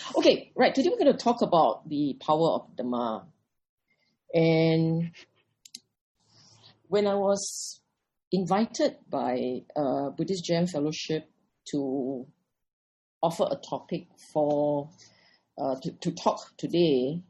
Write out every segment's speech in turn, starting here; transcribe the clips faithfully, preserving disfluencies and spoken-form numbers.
Okay, right. Today we're going to talk about the power of Dhamma. And when I was invited by uh, Buddhist Jam Fellowship to offer a topic for uh, to, to talk today,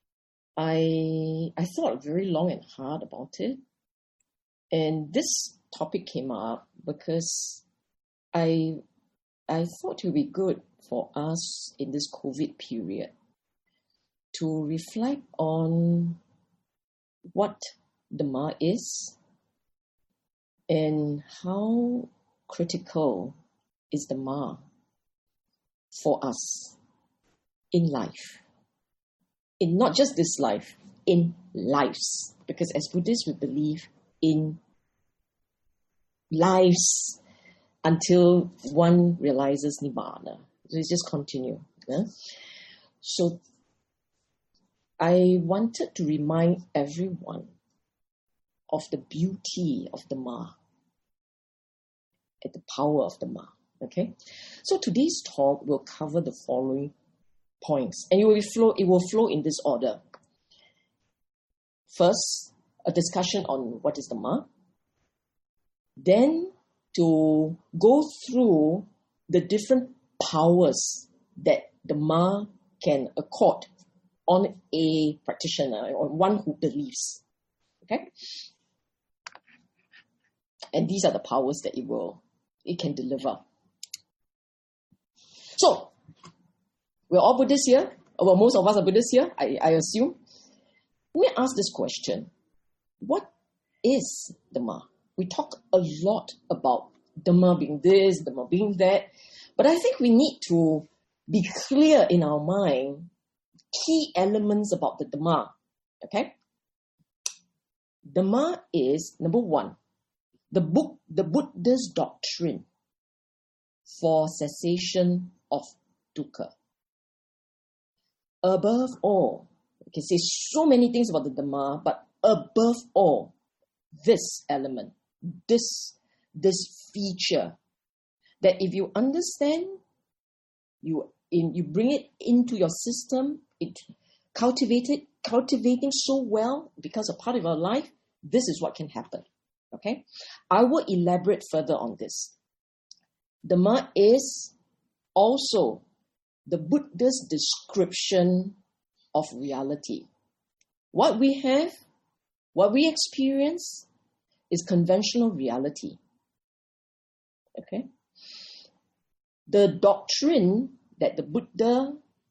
I I thought very long and hard about it. And this topic came up because I I thought it would be good for us in this COVID period to reflect on what Dhamma is and how critical is Dhamma for us in life. In not just this life, in lives. Because as Buddhists, we believe in lives until one realizes Nibbana. So let's just continue. Yeah? So I wanted to remind everyone of the beauty of Dhamma and the power of Dhamma. Okay? So today's talk will cover the following points. And it will, be flow, it will flow in this order. First, a discussion on what is Dhamma. Then to go through the different powers that Dhamma can accord on a practitioner, or one who believes. Okay? And these are the powers that it will, it can deliver. So, we're all Buddhists here. Well, most of us are Buddhists here, I, I assume. Let me ask this question. What is Dhamma? We talk a lot about Dhamma being this, Dhamma being that, but I think we need to be clear in our mind key elements about the Dhamma. Okay? Dhamma is, number one, the book, the Buddha's doctrine for cessation of dukkha. Above all, we can say so many things about the Dhamma, but above all, this element, this, this feature, that if you understand, you in you bring it into your system, it cultivated, cultivating so well, becomes a part of our life, this is what can happen. Okay? I will elaborate further on this. Dhamma is also the Buddha's description of reality. What we have, what we experience, is conventional reality. Okay? The doctrine that the Buddha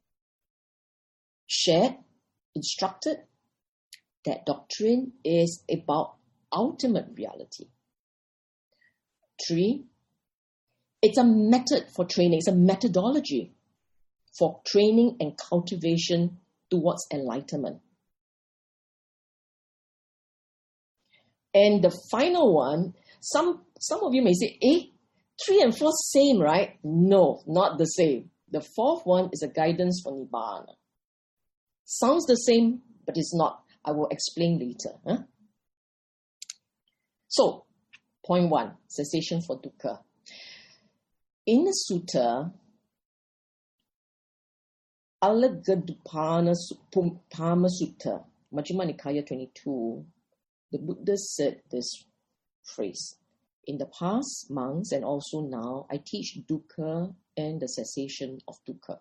shared, instructed, that doctrine is about ultimate reality. Three, it's a method for training, it's a methodology for training and cultivation towards enlightenment. And the final one, some, some of you may say, eh, three and four same, right? No, not the same. The fourth one is a guidance for Nibbana. Sounds the same, but it's not. I will explain later. Huh? So, point one, cessation for dukkha. In the sutta, Alaggadupana Sutta, Majjhima Nikaya twenty-two, the Buddha said this phrase. In the past, monks, and also now, I teach dukkha and the cessation of dukkha.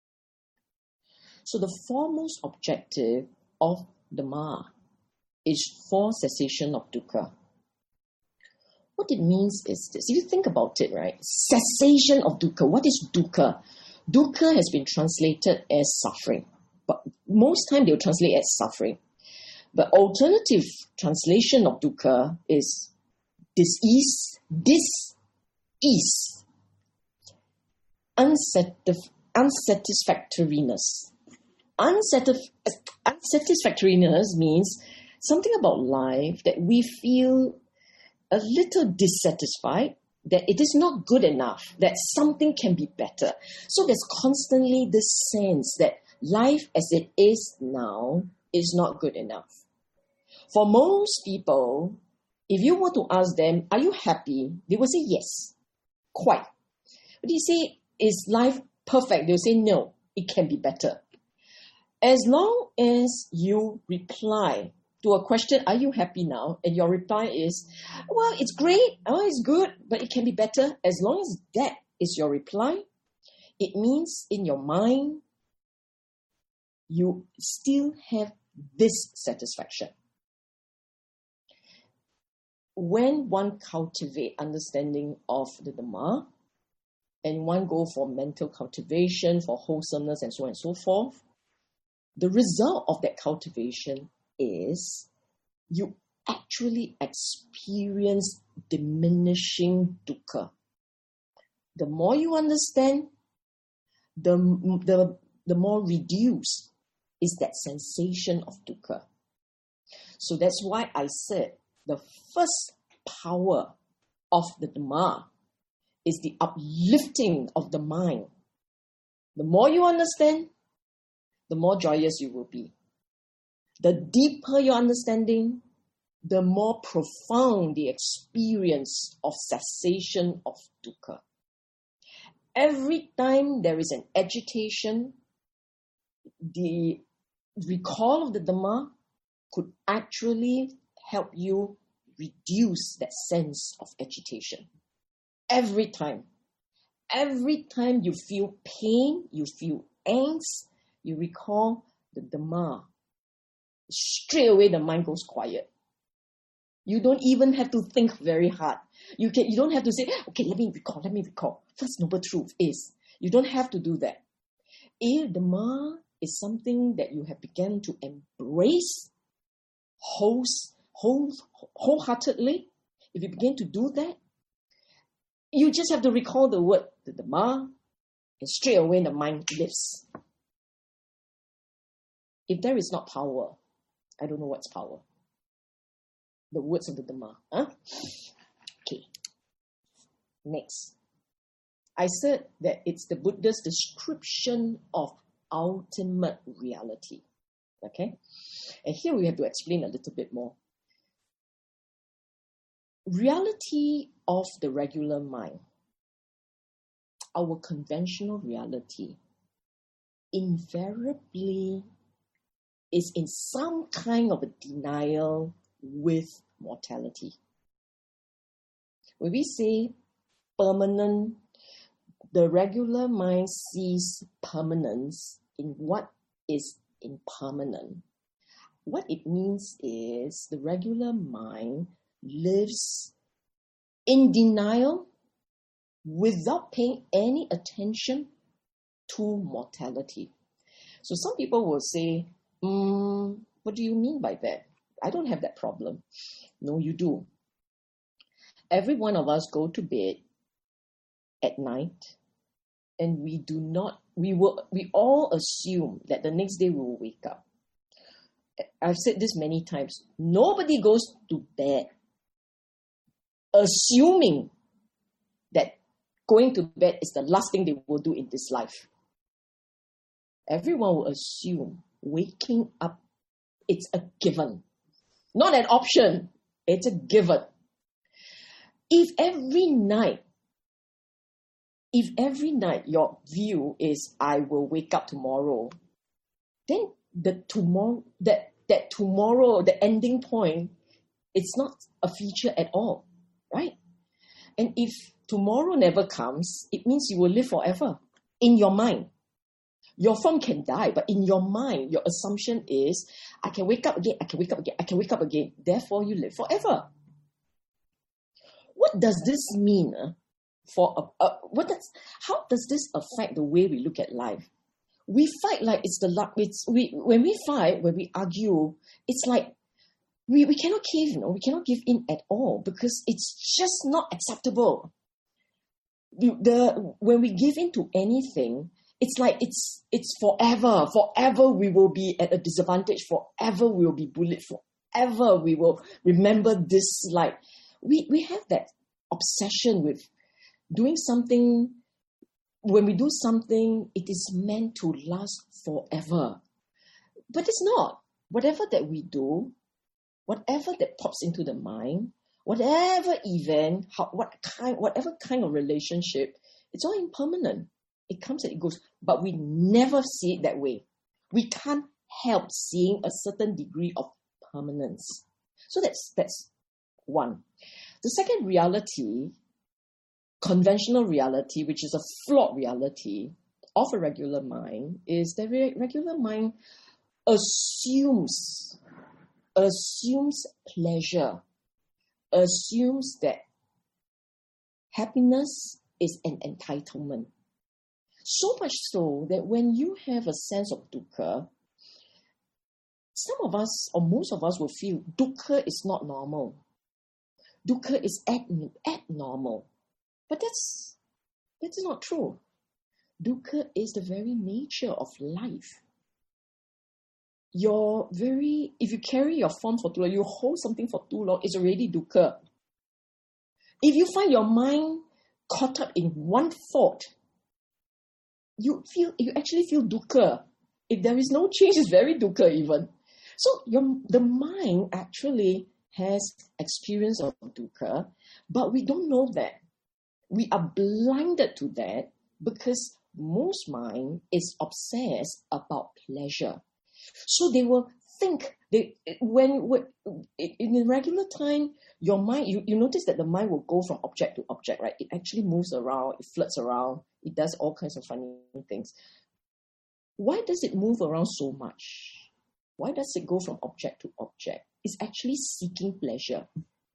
So the foremost objective of Dhamma is for cessation of dukkha. What it means is this. If you think about it, right? Cessation of dukkha. What is dukkha? Dukkha has been translated as suffering. But most time they'll translate as suffering. The alternative translation of dukkha is dis-ease, dis-ease, unsatisf- unsatisfactoriness. Unsatisf- unsatisfactoriness means something about life that we feel a little dissatisfied, that it is not good enough, that something can be better. So there's constantly this sense that life as it is now is not good enough. For most people, if you were to ask them, are you happy? They will say yes, quite. But you say, is life perfect? They'll say no. it can be better. As long as you reply to a question, are you happy now? And your reply is, well, it's great, oh, it's good, but it can be better. As long as that is your reply, it means in your mind, you still have dissatisfaction. When one cultivate understanding of the Dhamma, and one go for mental cultivation, for wholesomeness, and so on and so forth, the result of that cultivation is you actually experience diminishing dukkha. The more you understand, the, the, the more reduced is that sensation of dukkha. So that's why I said the first power of the Dhamma is the uplifting of the mind. The more you understand, the more joyous you will be. The deeper your understanding, the more profound the experience of cessation of dukkha. Every time there is an agitation, the recall of the Dhamma could actually help you reduce that sense of agitation. Every time. Every time you feel pain, you feel angst, you recall the Dhamma. Straight away the mind goes quiet. You don't even have to think very hard. You can. You don't have to say, okay, let me recall, let me recall. First noble truth is, you don't have to do that. If Dhamma is something that you have begun to embrace whole, whole, wholeheartedly, if you begin to do that, you just have to recall the word, the Dhamma, and straight away the mind lifts. If there is not power, I don't know what's power. The words of the Dhamma. Huh? Okay. Next. I said that it's the Buddha's description of ultimate reality. Okay? And here we have to explain a little bit more. Reality of the regular mind, our conventional reality, invariably is in some kind of a denial with mortality. When we say permanent, the regular mind sees permanence in what is impermanent. What it means is the regular mind lives in denial without paying any attention to mortality. So some people will say, mm, what do you mean by that? I don't have that problem. No, you do. Every one of us go to bed at night, and we do not, we will, we all assume that the next day we will wake up. I've said this many times. Nobody goes to bed assuming that going to bed is the last thing they will do in this life. Everyone will assume waking up, it's a given. Not an option, it's a given. If every night, if every night your view is, I will wake up tomorrow, then the tomorrow, that, that tomorrow, the ending point, it's not a feature at all, right? And if tomorrow never comes, it means you will live forever in your mind. Your form can die, but in your mind, your assumption is, I can wake up again, I can wake up again, I can wake up again. Therefore, you live forever. What does this mean? Uh, for a, a, what does? How does this affect the way we look at life? We fight like it's the luck. It's we when we fight, when we argue, it's like we, we cannot cave, you know, we cannot give in at all because it's just not acceptable. The, the when we give in to anything, it's like it's it's forever. Forever we will be at a disadvantage. Forever we will be bullied. Forever we will remember this. Like we we have that obsession with doing something. When we do something, it is meant to last forever. But it's not. Whatever that we do, whatever that pops into the mind, whatever event, how, what kind, whatever kind of relationship, it's all impermanent. It comes and it goes, but we never see it that way. We can't help seeing a certain degree of permanence. So that's that's one. The second reality, conventional reality, which is a flawed reality of a regular mind, is that the regular mind assumes, assumes pleasure, assumes that happiness is an entitlement. So much so that when you have a sense of dukkha, some of us, or most of us, will feel dukkha is not normal. Dukkha is ab- abnormal. But that's, that's not true. Dukkha is the very nature of life. Your very, if you carry your form for too long, you hold something for too long, it's already dukkha. If you find your mind caught up in one thought, you feel, you actually feel dukkha. If there is no change, it's very dukkha even. So your, the mind actually has experience of dukkha, but we don't know that. We are blinded to that because most mind is obsessed about pleasure. So they will think, they when, when in the regular time, your mind, you, you notice that the mind will go from object to object, right? It actually moves around, it flirts around, it does all kinds of funny things. Why does it move around so much? Why does it go from object to object? It's actually seeking pleasure.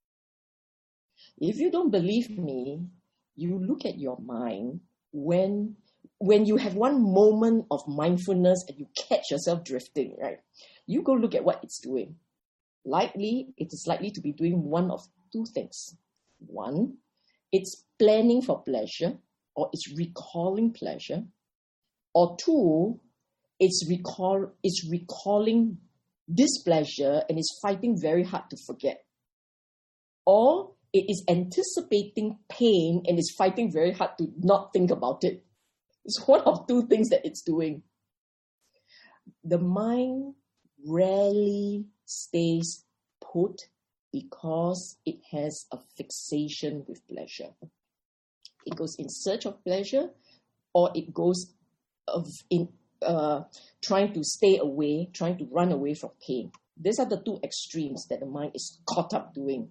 If you don't believe me, you look at your mind when when you have one moment of mindfulness and you catch yourself drifting, right? You go look at what it's doing. Likely, it is likely to be doing one of two things. One, it's planning for pleasure, or it's recalling pleasure. Or two, it's recall it's recalling displeasure and is fighting very hard to forget. Or it is anticipating pain and is fighting very hard to not think about it. It's one of two things that it's doing. The mind rarely stays put because it has a fixation with pleasure. It goes in search of pleasure, or it goes of in uh, trying to stay away, trying to run away from pain. These are the two extremes that the mind is caught up doing.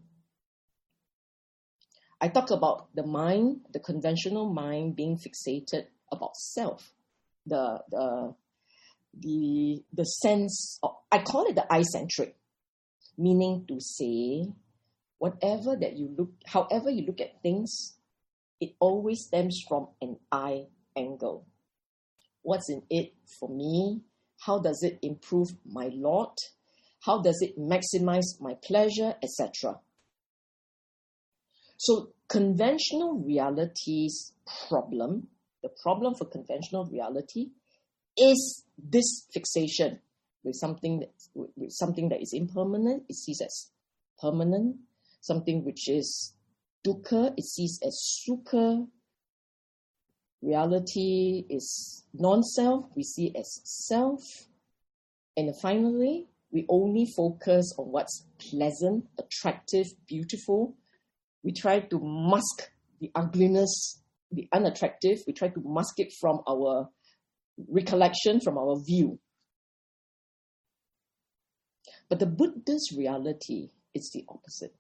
I talk about the mind, the conventional mind being fixated about self, the the the the sense of, I call it the I-centric, meaning to say, whatever that you look, however you look at things, it always stems from an I angle. What's in it for me? How does it improve my lot? How does it maximize my pleasure, et cetera? So conventional reality's problem, the problem for conventional reality, is this fixation with something that, with something that is impermanent. It sees as permanent. Something which is dukkha, it sees as sukha. Reality is non-self, we see as self. And finally, we only focus on what's pleasant, attractive, beautiful. We try to mask the ugliness, the unattractive. We try to mask it from our recollection, from our view. But the Buddha's reality is the opposite.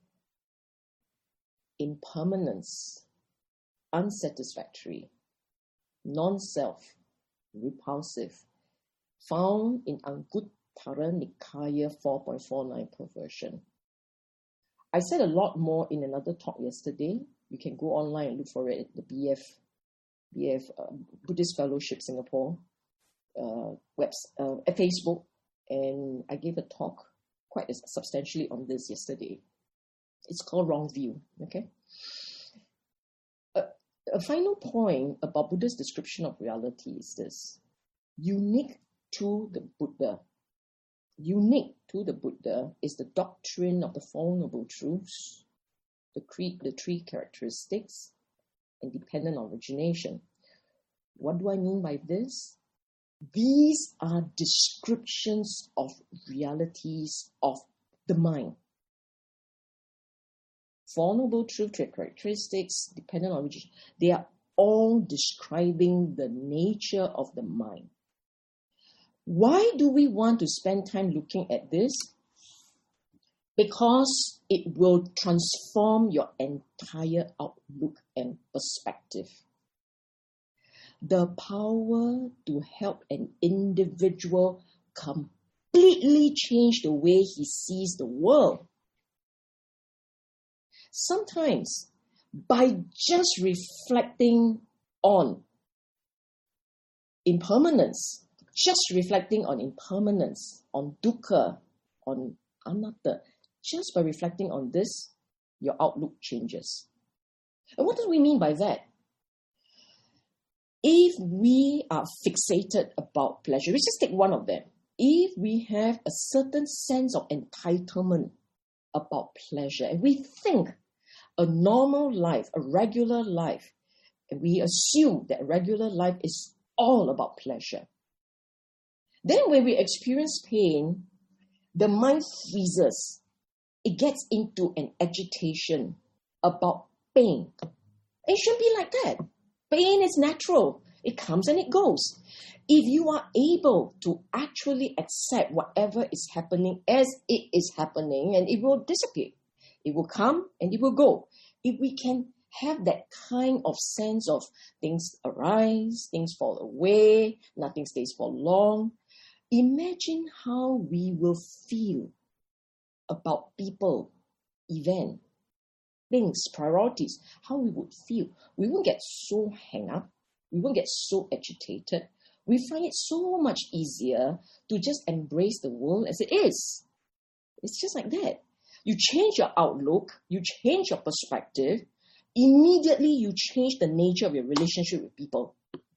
Impermanence, unsatisfactory, non-self, repulsive, found in Anguttara Nikaya four point four nine perversion. I said a lot more in another talk yesterday. You can go online and look for it at the B F, B F uh, Buddhist Fellowship Singapore uh, webs, uh, at Facebook, and I gave a talk quite substantially on this yesterday. It's called Wrong View. Okay. A, a final point about Buddha's description of reality is this: unique to the Buddha. Unique to the Buddha is the doctrine of the Four Noble Truths, the, cre- the three characteristics, and dependent origination. What do I mean by this? These are descriptions of realities of the mind. Four Noble Truths, three characteristics, dependent origin, they are all describing the nature of the mind. Why do we want to spend time looking at this? Because it will transform your entire outlook and perspective. The power to help an individual completely change the way he sees the world. Sometimes, by just reflecting on impermanence, just reflecting on impermanence, on dukkha, on anatta, just by reflecting on this, your outlook changes. And what do we mean by that? If we are fixated about pleasure, let's just take one of them. If we have a certain sense of entitlement about pleasure, and we think a normal life, a regular life, and we assume that a regular life is all about pleasure, then when we experience pain, the mind freezes. It gets into an agitation about pain. It shouldn't be like that. Pain is natural. It comes and it goes. If you are able to actually accept whatever is happening as it is happening, and it will dissipate. It will come and it will go. If we can have that kind of sense of things arise, things fall away, nothing stays for long, imagine how we will feel about people, event, things, priorities, how we would feel. We won't get so hung up. We won't get so agitated. We find it so much easier to just embrace the world as it is. It's just like that. You change your outlook, you change your perspective, immediately you change the nature of your relationship with people.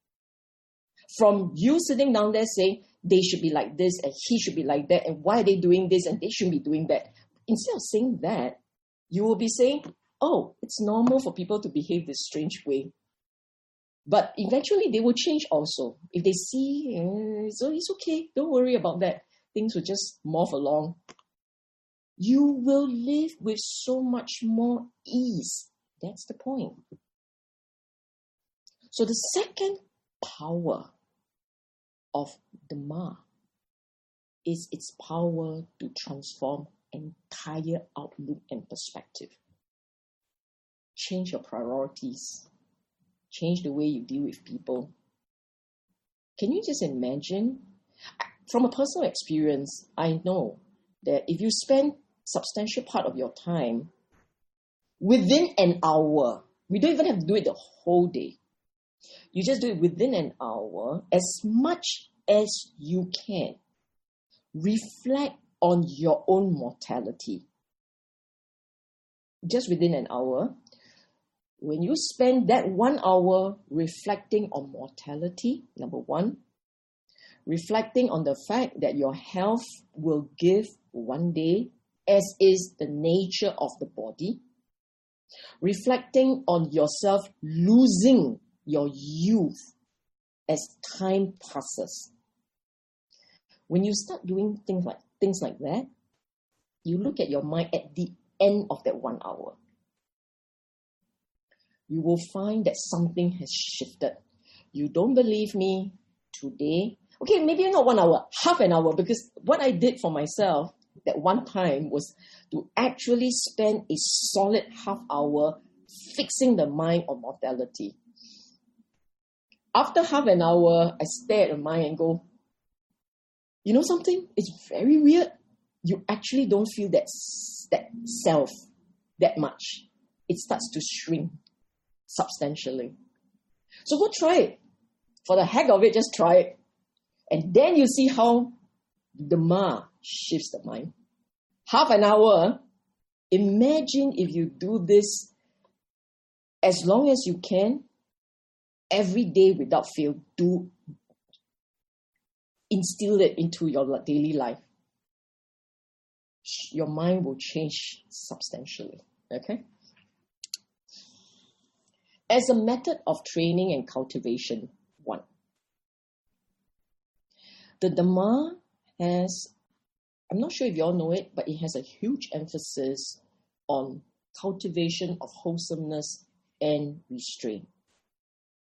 From you sitting down there saying, they should be like this and he should be like that, and why are they doing this and they shouldn't be doing that. Instead of saying that, you will be saying, oh, it's normal for people to behave this strange way. But eventually they will change also. If they see, eh, so it's okay, don't worry about that. Things will just morph along. You will live with so much more ease. That's the point. So the second power of Dhamma is its power to transform entire outlook and perspective. Change your priorities. Change the way you deal with people. Can you just imagine? From a personal experience, I know that if you spend substantial part of your time within an hour, we don't even have to do it the whole day. You just do it within an hour, as much as you can. Reflect on your own mortality. Just within an hour. When you spend that one hour reflecting on mortality, number one, reflecting on the fact that your health will give one day, as is the nature of the body, reflecting on yourself losing your youth as time passes. When you start doing things like things like that, you look at your mind at the end of that one hour. You will find that something has shifted. You don't believe me today? Okay, maybe not one hour, half an hour, because what I did for myself that one time was to actually spend a solid half hour fixing the mind on mortality. After half an hour, I stare at the mind and go, you know something? It's very weird. You actually don't feel that, that self that much. It starts to shrink substantially. So go try it. For the heck of it, just try it. And then you see how Dhamma shifts the mind. Half an hour, imagine if you do this as long as you can, every day without fail. Do instill it into your daily life. Your mind will change substantially. Okay? As a method of training and cultivation, one. The Dhamma has, I'm not sure if you all know it, but it has a huge emphasis on cultivation of wholesomeness and restraint.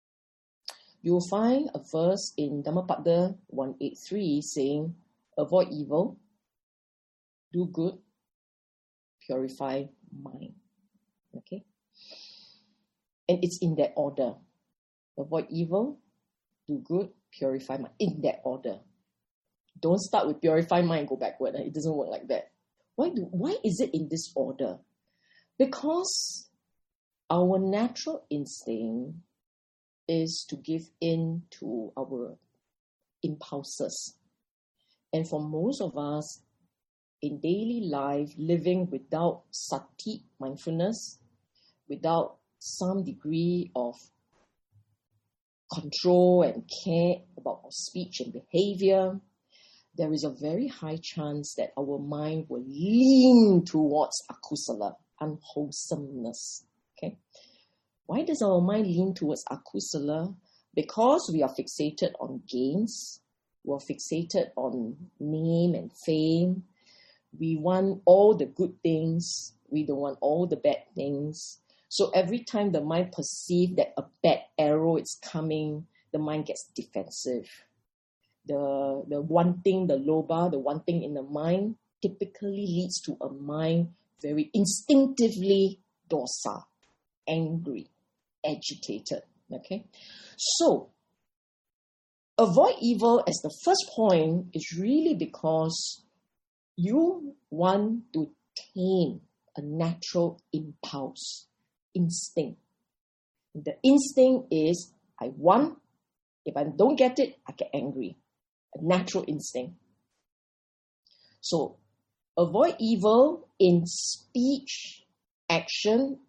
you will find a verse in Dhammapada one eighty-three saying, avoid evil, do good, purify mind. Okay? And it's in that order. Avoid evil, do good, purify mind. In that order. Don't start with purify mind and go backward. It doesn't work like that. Why do? Why is it in this order? Because our natural instinct is to give in to our impulses. And for most of us, in daily life, living without sati, mindfulness, without some degree of control and care about our speech and behavior, there is a very high chance that our mind will lean towards akusala, unwholesomeness. Okay? Why does our mind lean towards akusala? Because we are fixated on gains, we are fixated on name and fame. We want all the good things, we don't want all the bad things. So every time the mind perceives that a bad arrow is coming, the mind gets defensive. The, the wanting, the loba, the wanting in the mind typically leads to a mind very instinctively dosa, angry, agitated. Okay? So, avoid evil as the first point is really because you want to tame a natural impulse, instinct. The instinct is, I want, if I don't get it, I get angry. A natural instinct. So, avoid evil in speech, action,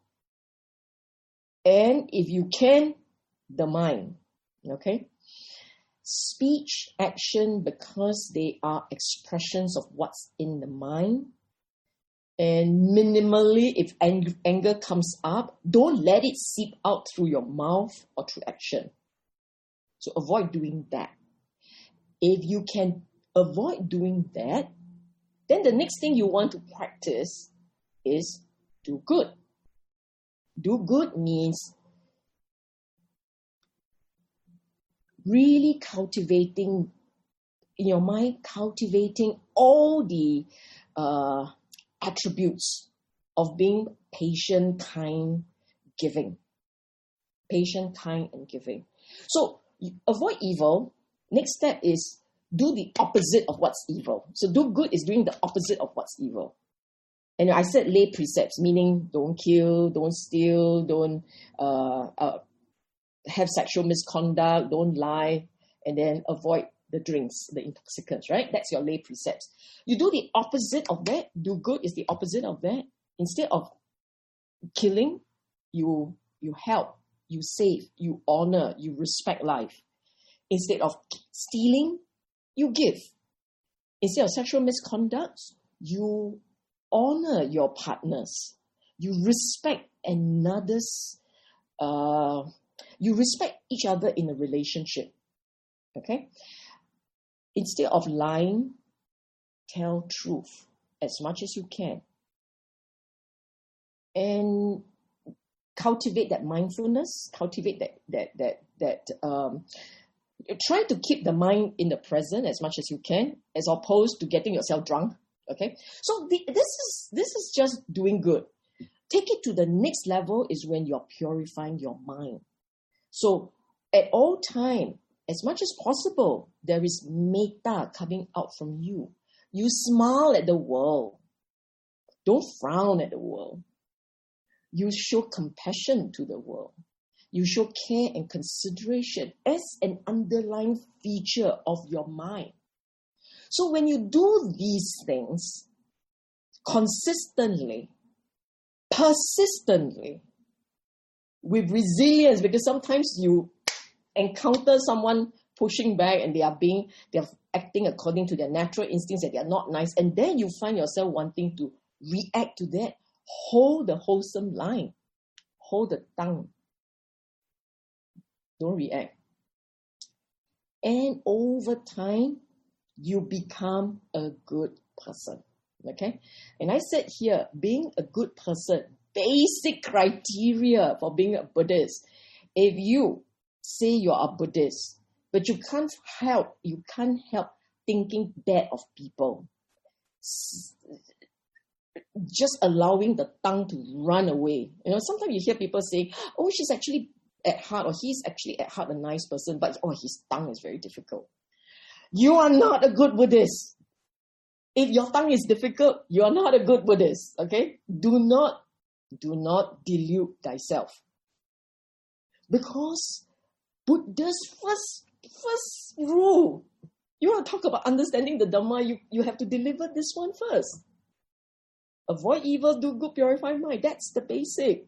and if you can, the mind. Okay? Speech, action, because they are expressions of what's in the mind. And minimally, if ang- anger comes up, don't let it seep out through your mouth or through action. So avoid doing that. If you can avoid doing that, then the next thing you want to practice is do good. Do good means really cultivating, in your mind, cultivating all the uh, attributes of being patient, kind, giving. Patient, kind, and giving. So, avoid evil. Next step is do the opposite of what's evil. So, do good is doing the opposite of what's evil. And I said lay precepts, meaning don't kill, don't steal, don't uh, uh, have sexual misconduct, don't lie, and then avoid the drinks, the intoxicants, right? That's your lay precepts. You do the opposite of that. Do good is the opposite of that. Instead of killing, you you help, you save, you honor, you respect life. Instead of stealing, you give. Instead of sexual misconduct, you honor your partners. You respect another's, uh, you respect each other in a relationship. Okay? Instead of lying, tell truth as much as you can. And cultivate that mindfulness, cultivate that, that, that, that, um, try to keep the mind in the present as much as you can, as opposed to getting yourself drunk. Okay? So the, this is, this is just doing good. Take it to the next level is when you're purifying your mind. So at all time, as much as possible, there is metta coming out from you. You smile at the world. Don't frown at the world. You show compassion to the world. You show care and consideration as an underlying feature of your mind. So when you do these things consistently, persistently, with resilience, because sometimes you encounter someone pushing back and they are being, they are acting according to their natural instincts and they are not nice, and then you find yourself wanting to react to that. Hold the wholesome line. Hold the tongue. Don't react. And over time, you become a good person. Okay? And I said here, being a good person, basic criteria for being a Buddhist. If you say you are Buddhist, but you can't help, you can't help thinking bad of people. Just allowing the tongue to run away. You know, sometimes you hear people say, oh, she's actually at heart, or he's actually at heart a nice person, but oh, his tongue is very difficult. You are not a good Buddhist. If your tongue is difficult, you are not a good Buddhist. Okay? Do not, do not delude thyself. Because Buddha's first, first rule, you want to talk about understanding the Dhamma, you, you have to deliver this one first. Avoid evil, do good, purify mind. That's the basic.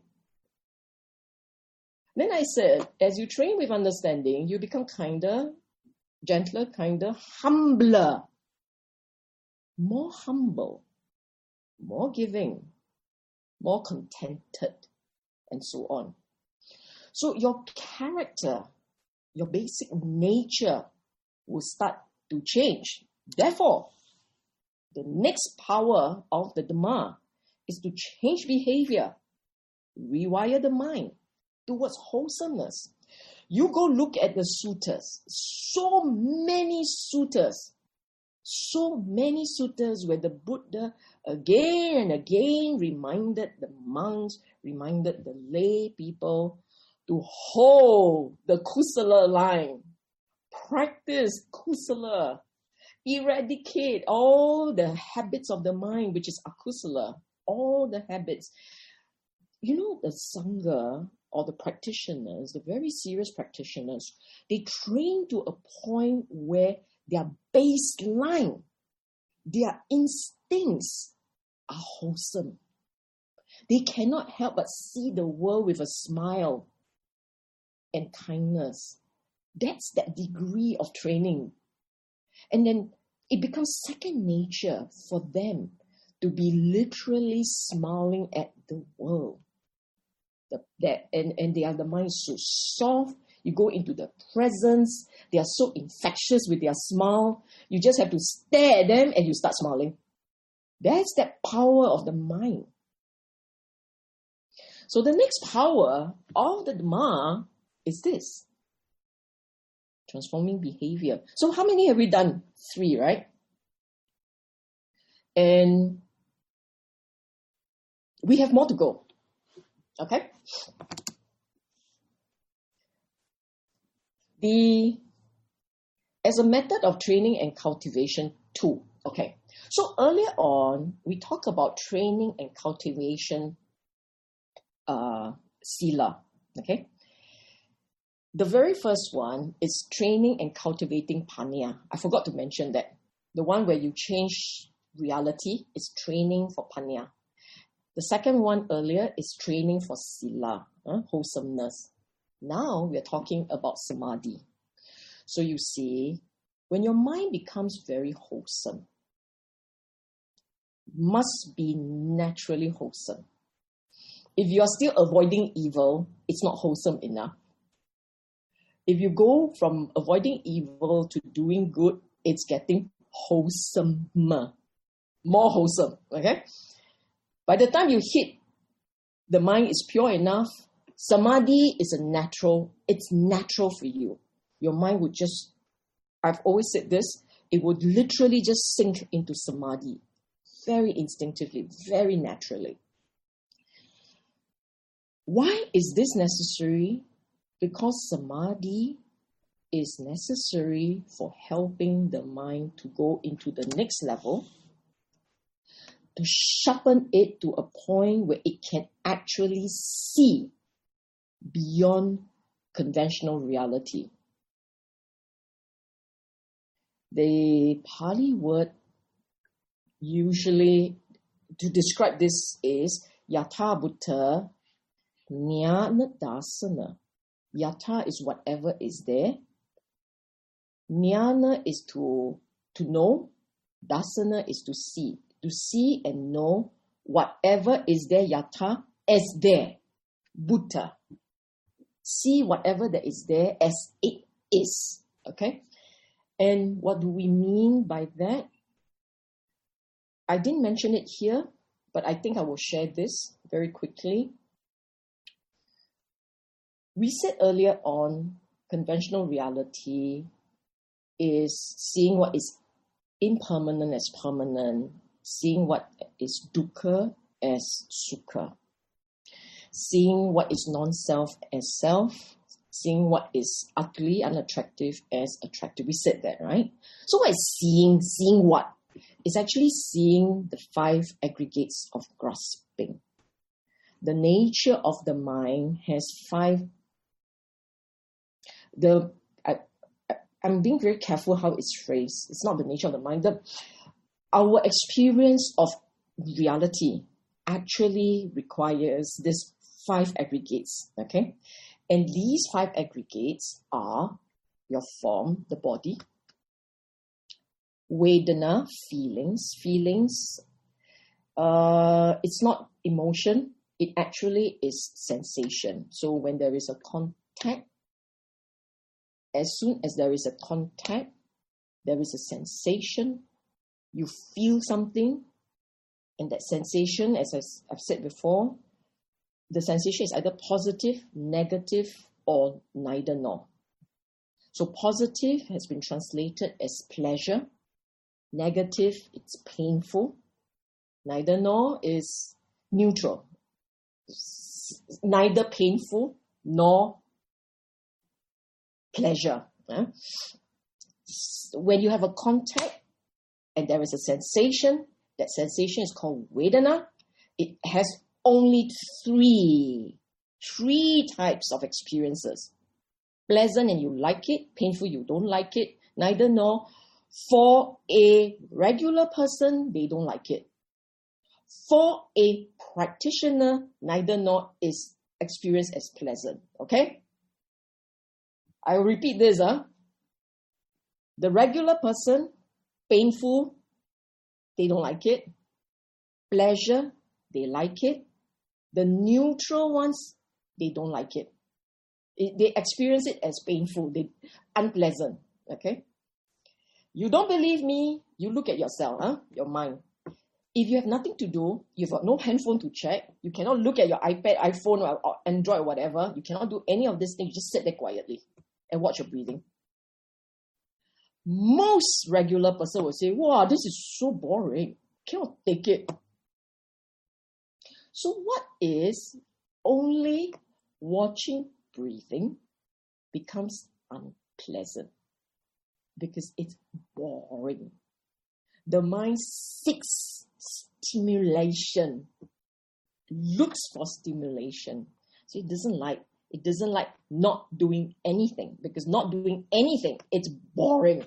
Then I said, as you train with understanding, you become kinder, gentler, kinder, humbler, more humble, more giving, more contented, and so on. So your character, your basic nature will start to change. Therefore, the next power of the Dhamma is to change behavior, rewire the mind towards wholesomeness. You go look at the suttas. So many suttas, so many suttas where the Buddha again and again reminded the monks, reminded the lay people to hold the kusala line, practice kusala, eradicate all the habits of the mind, which is akusala, all the habits. You know, the Sangha or the practitioners, the very serious practitioners, they train to a point where their baseline, their instincts are wholesome. They cannot help but see the world with a smile and kindness. That's that degree of training. And then it becomes second nature for them to be literally smiling at the world. The, that, and, and they are the mind so soft. You go into the presence. They are so infectious with their smile. You just have to stare at them and you start smiling. That's that power of the mind. So the next power of the Dhamma is this. Transforming behavior. So how many have we done? Three, right? And we have more to go. Okay? The, as a method of training and cultivation too. Okay. So earlier on, we talked about training and cultivation uh, sila. Okay? The very first one is training and cultivating panya. I forgot to mention that. The one where you change reality is training for panya. The second one earlier is training for sila, uh, wholesomeness. Now we're talking about samadhi. So you see, when your mind becomes very wholesome, must be naturally wholesome. If you are still avoiding evil, it's not wholesome enough. If you go from avoiding evil to doing good, it's getting wholesomer, more wholesome, okay? By the time you hit, the mind is pure enough, samadhi is a natural, it's natural for you. Your mind would just, I've always said this, it would literally just sink into samadhi, very instinctively, very naturally. Why is this necessary? Because samadhi is necessary for helping the mind to go into the next level, to sharpen it to a point where it can actually see beyond conventional reality. The Pali word usually to describe this is yatha bhutta jnana dasana. Yatha is whatever is there. Jnana is to, to know. Dasana is to see. To see and know whatever is there, yatha, as there. Bhutta. See whatever that is there as it is. Okay? And what do we mean by that? I didn't mention it here, but I think I will share this very quickly. We said earlier on, conventional reality is seeing what is impermanent as permanent, seeing what is dukkha as sukha, seeing what is non-self as self, seeing what is ugly, unattractive as attractive. We said that, right? So what is seeing? Seeing what? It's actually seeing the five aggregates of grasping. The nature of the mind has five. The I, I, I'm being very careful how it's phrased. It's not the nature of the mind. The, our experience of reality actually requires this five aggregates, okay? And these five aggregates are your form, the body, Vedana, feelings. Feelings, uh, it's not emotion, it actually is sensation. So when there is a contact, as soon as there is a contact, there is a sensation, you feel something, and that sensation, as I've said before, the sensation is either positive, negative, or neither nor. So positive has been translated as pleasure. Negative, it's painful. Neither nor is neutral. Neither painful nor pleasure. Eh? When you have a contact and there is a sensation, that sensation is called Vedana. It has only three, three types of experiences. Pleasant and you like it, painful you don't like it, neither nor. For a regular person, they don't like it. For a practitioner, neither nor is experienced as pleasant. Okay? I will repeat this. Huh? The regular person, painful, they don't like it. Pleasure, they like it. The neutral ones, they don't like it. it. They experience it as painful, they unpleasant. Okay? You don't believe me, you look at yourself, huh? Your mind. If you have nothing to do, you've got no handphone to check, you cannot look at your iPad, iPhone, or Android, or whatever, you cannot do any of these things, you just sit there quietly and watch your breathing. Most regular person will say, wow, this is so boring, cannot take it. So what is only watching breathing becomes unpleasant because it's boring. The mind seeks stimulation, looks for stimulation. So it doesn't like, it doesn't like not doing anything because not doing anything, it's boring.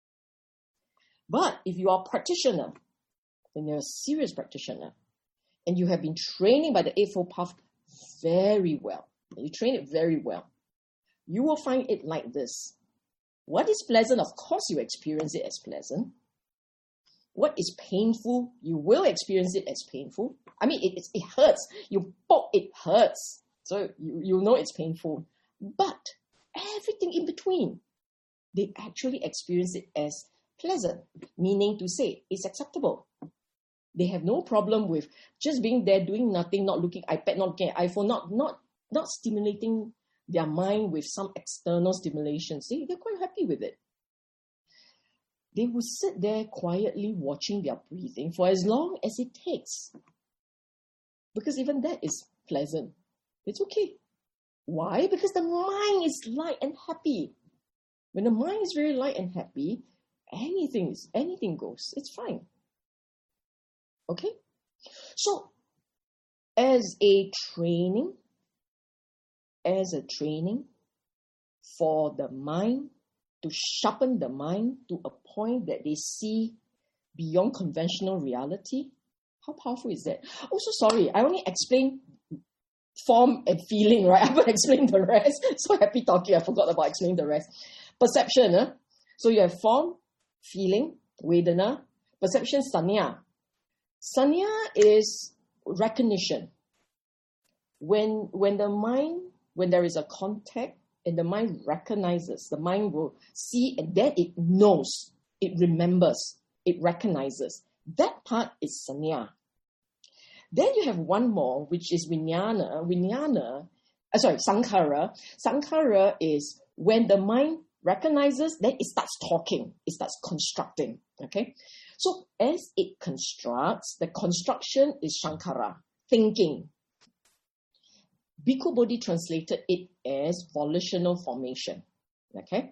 But if you are a practitioner, and you're a serious practitioner, and you have been training by the Eightfold Path very well, you train it very well, you will find it like this. What is pleasant? Of course you experience it as pleasant. What is painful? You will experience it as painful. I mean, it, it, it hurts. You poke, it hurts. So you, you know it's painful. But everything in between, they actually experience it as pleasant, meaning to say it's acceptable. They have no problem with just being there, doing nothing, not looking at iPad, not looking at iPhone, not, not, not stimulating their mind with some external stimulation. See, they're quite happy with it. They will sit there quietly watching their breathing for as long as it takes. Because even that is pleasant. It's okay. Why? Because the mind is light and happy. When the mind is very light and happy, anything is, anything goes. It's fine. Okay? So, as a training, as a training for the mind, to sharpen the mind to a point that they see beyond conventional reality, how powerful is that? Also, sorry, I only explained form and feeling, right? I haven't explained the rest. So happy talking, I forgot about explaining the rest. Perception, huh? So you have form, feeling, Vedana, perception, sanya. Sanya is recognition. When, when the mind, when there is a contact and the mind recognizes, the mind will see and then it knows, it remembers, it recognizes. That part is sanya. Then you have one more, which is vijnana. Vijnana, uh, sorry, sankhara. Sankhara is When the mind recognizes, then it starts talking, it starts constructing, okay? So as it constructs, the construction is Shankara, thinking. Bhikkhu Bodhi translated it as volitional formation, okay?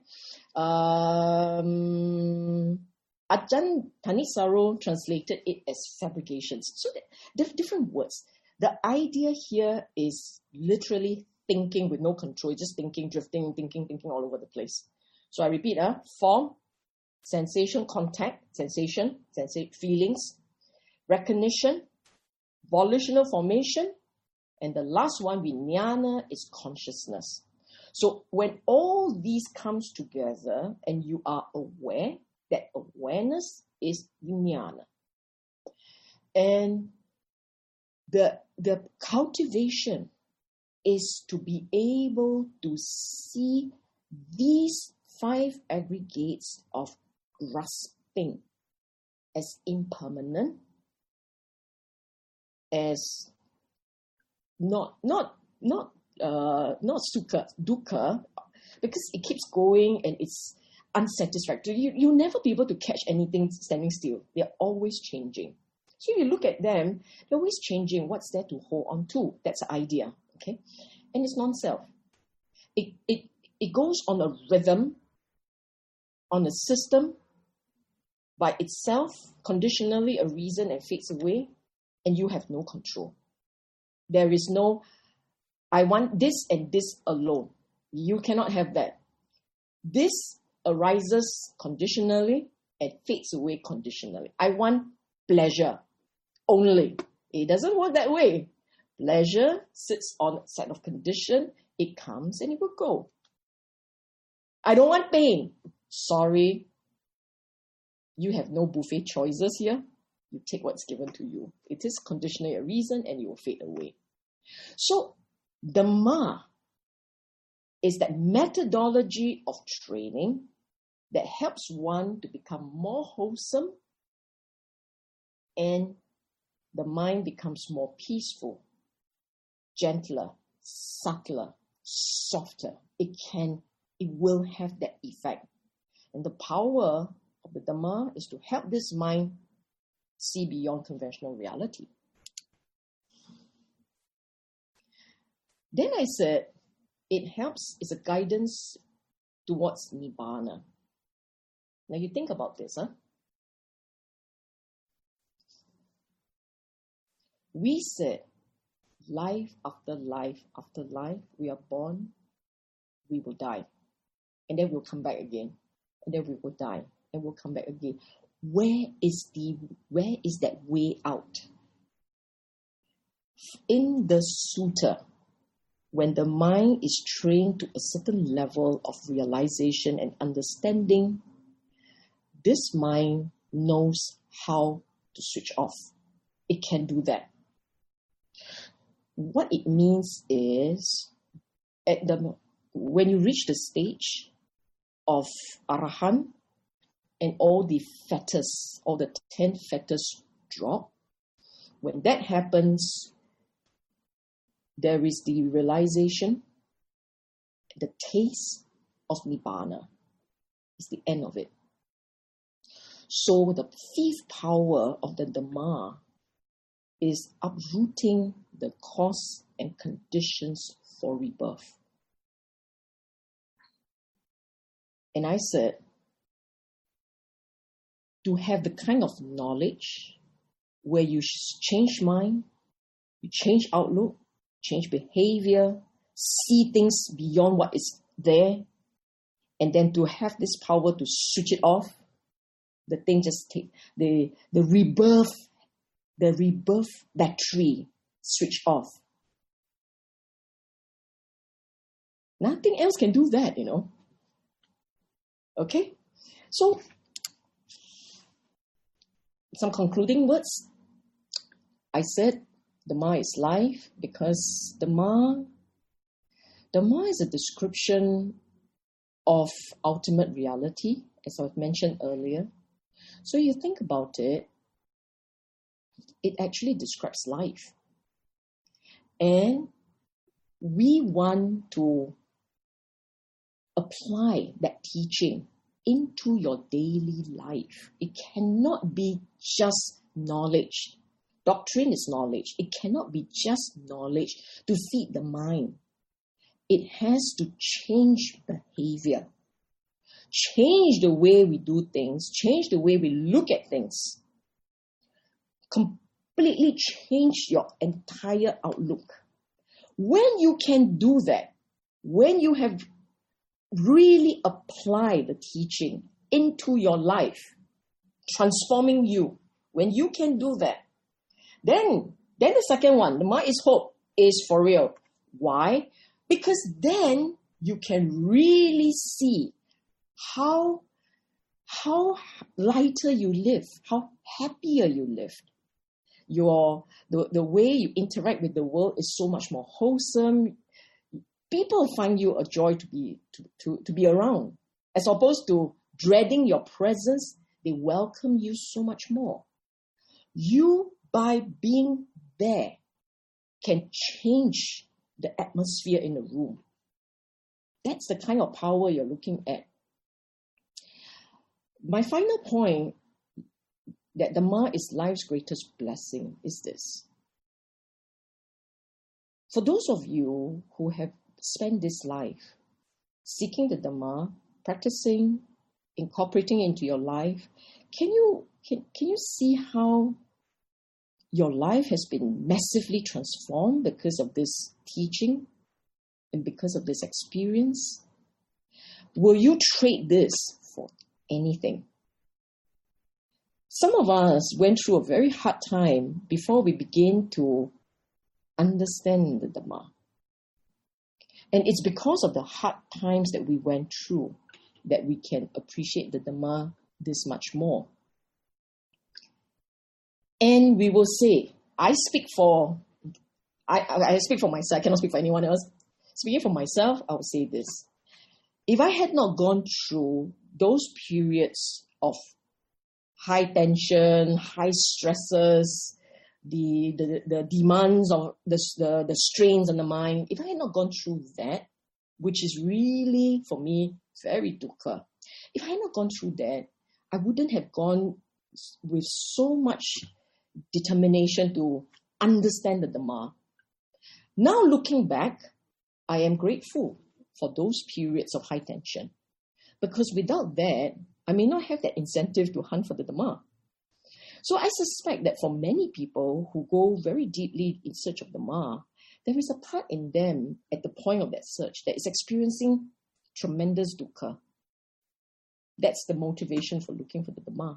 Um, Ajahn Thanissaro translated it as fabrications. So there are different words. The idea here is literally thinking with no control, just thinking, drifting, thinking, thinking all over the place. So I repeat, uh, form, sensation, contact, sensation, sensa- feelings, recognition, volitional formation, and the last one, vijnana, is consciousness. So when all these comes together and you are aware, that awareness is vijnana. And the, the cultivation is to be able to see these five aggregates of grasping as impermanent, as not not not uh, not sukha, dukkha, because it keeps going and it's unsatisfactory. You, you'll never be able to catch anything standing still. They're always changing. So you look at them, they're always changing. What's there to hold on to? That's the idea. Okay, and it's non-self. It it it goes on a rhythm, on a system, by itself, conditionally a reason, and fades away, and you have no control. There is no, I want this and this alone. You cannot have that. This arises conditionally and fades away conditionally. I want pleasure only. It doesn't work that way. Pleasure sits on a set of condition. It comes and it will go. I don't want pain. Sorry. You have no buffet choices here. You take what's given to you. It is conditionally a reason and it will fade away. So, Dhamma is that methodology of training that helps one to become more wholesome and the mind becomes more peaceful, gentler, subtler, softer. It can, it will have that effect. And the power of the Dhamma is to help this mind see beyond conventional reality. Then I said, it helps, it's a guidance towards Nibbana. Now you think about this, huh? We said, life after life after life, we are born, we will die. And then we'll come back again. And then we will die. And we'll come back again. Where is the, where is that way out? In the sutta, when the mind is trained to a certain level of realization and understanding, this mind knows how to switch off. It can do that. What it means is, at the when you reach the stage of Arahant and all the fetters, all the ten fetters drop, when that happens, there is the realization, the taste of Nibbana. It's the end of it. So the fifth power of the Dhamma is uprooting the cause and conditions for rebirth. And I said, to have the kind of knowledge where you change mind, you change outlook, change behavior, see things beyond what is there, and then to have this power to switch it off, the thing just take, the, the rebirth, the rebirth battery switch off. Nothing else can do that, you know. Okay? So, some concluding words. I said Dhamma is life because Dhamma, Dhamma is a description of ultimate reality, as I've mentioned earlier. So you think about it, it actually describes life. And we want to apply that teaching into your daily life. It cannot be just knowledge. Doctrine is knowledge. It cannot be just knowledge to feed the mind. It has to change behavior, change the way we do things, change the way we look at things, completely change your entire outlook. When you can do that, when you have really applied the teaching into your life, transforming you, when you can do that, then, then the second one, the Ma is hope, is for real. Why? Because then you can really see how, how lighter you live, how happier you live. Your, the, the way you interact with the world is so much more wholesome. People find you a joy to be, to, to, to be around. As opposed to dreading your presence, they welcome you so much more. You, by being there, can change the atmosphere in the room. That's the kind of power you're looking at. My final point, that Dhamma is life's greatest blessing, is this. For those of you who have spent this life seeking the Dhamma, practicing, incorporating into your life, can you, can, can you see how your life has been massively transformed because of this teaching and because of this experience? Will you trade this for anything? Some of us went through a very hard time before we begin to understand the Dhamma. And it's because of the hard times that we went through that we can appreciate the Dhamma this much more. And we will say, I speak for, I, I speak for myself, I cannot speak for anyone else. Speaking for myself, I will say this. If I had not gone through those periods of high tension, high stresses, the, the, the demands of the, the, the strains on the mind, if I had not gone through that, which is really, for me, very dukkha, if I had not gone through that, I wouldn't have gone with so much determination to understand the Dhamma. Now looking back, I am grateful for those periods of high tension, because without that, I may not have that incentive to hunt for the Dhamma. So I suspect that for many people who go very deeply in search of the Dhamma, there is a part in them at the point of that search that is experiencing tremendous dukkha. That's the motivation for looking for the Dhamma.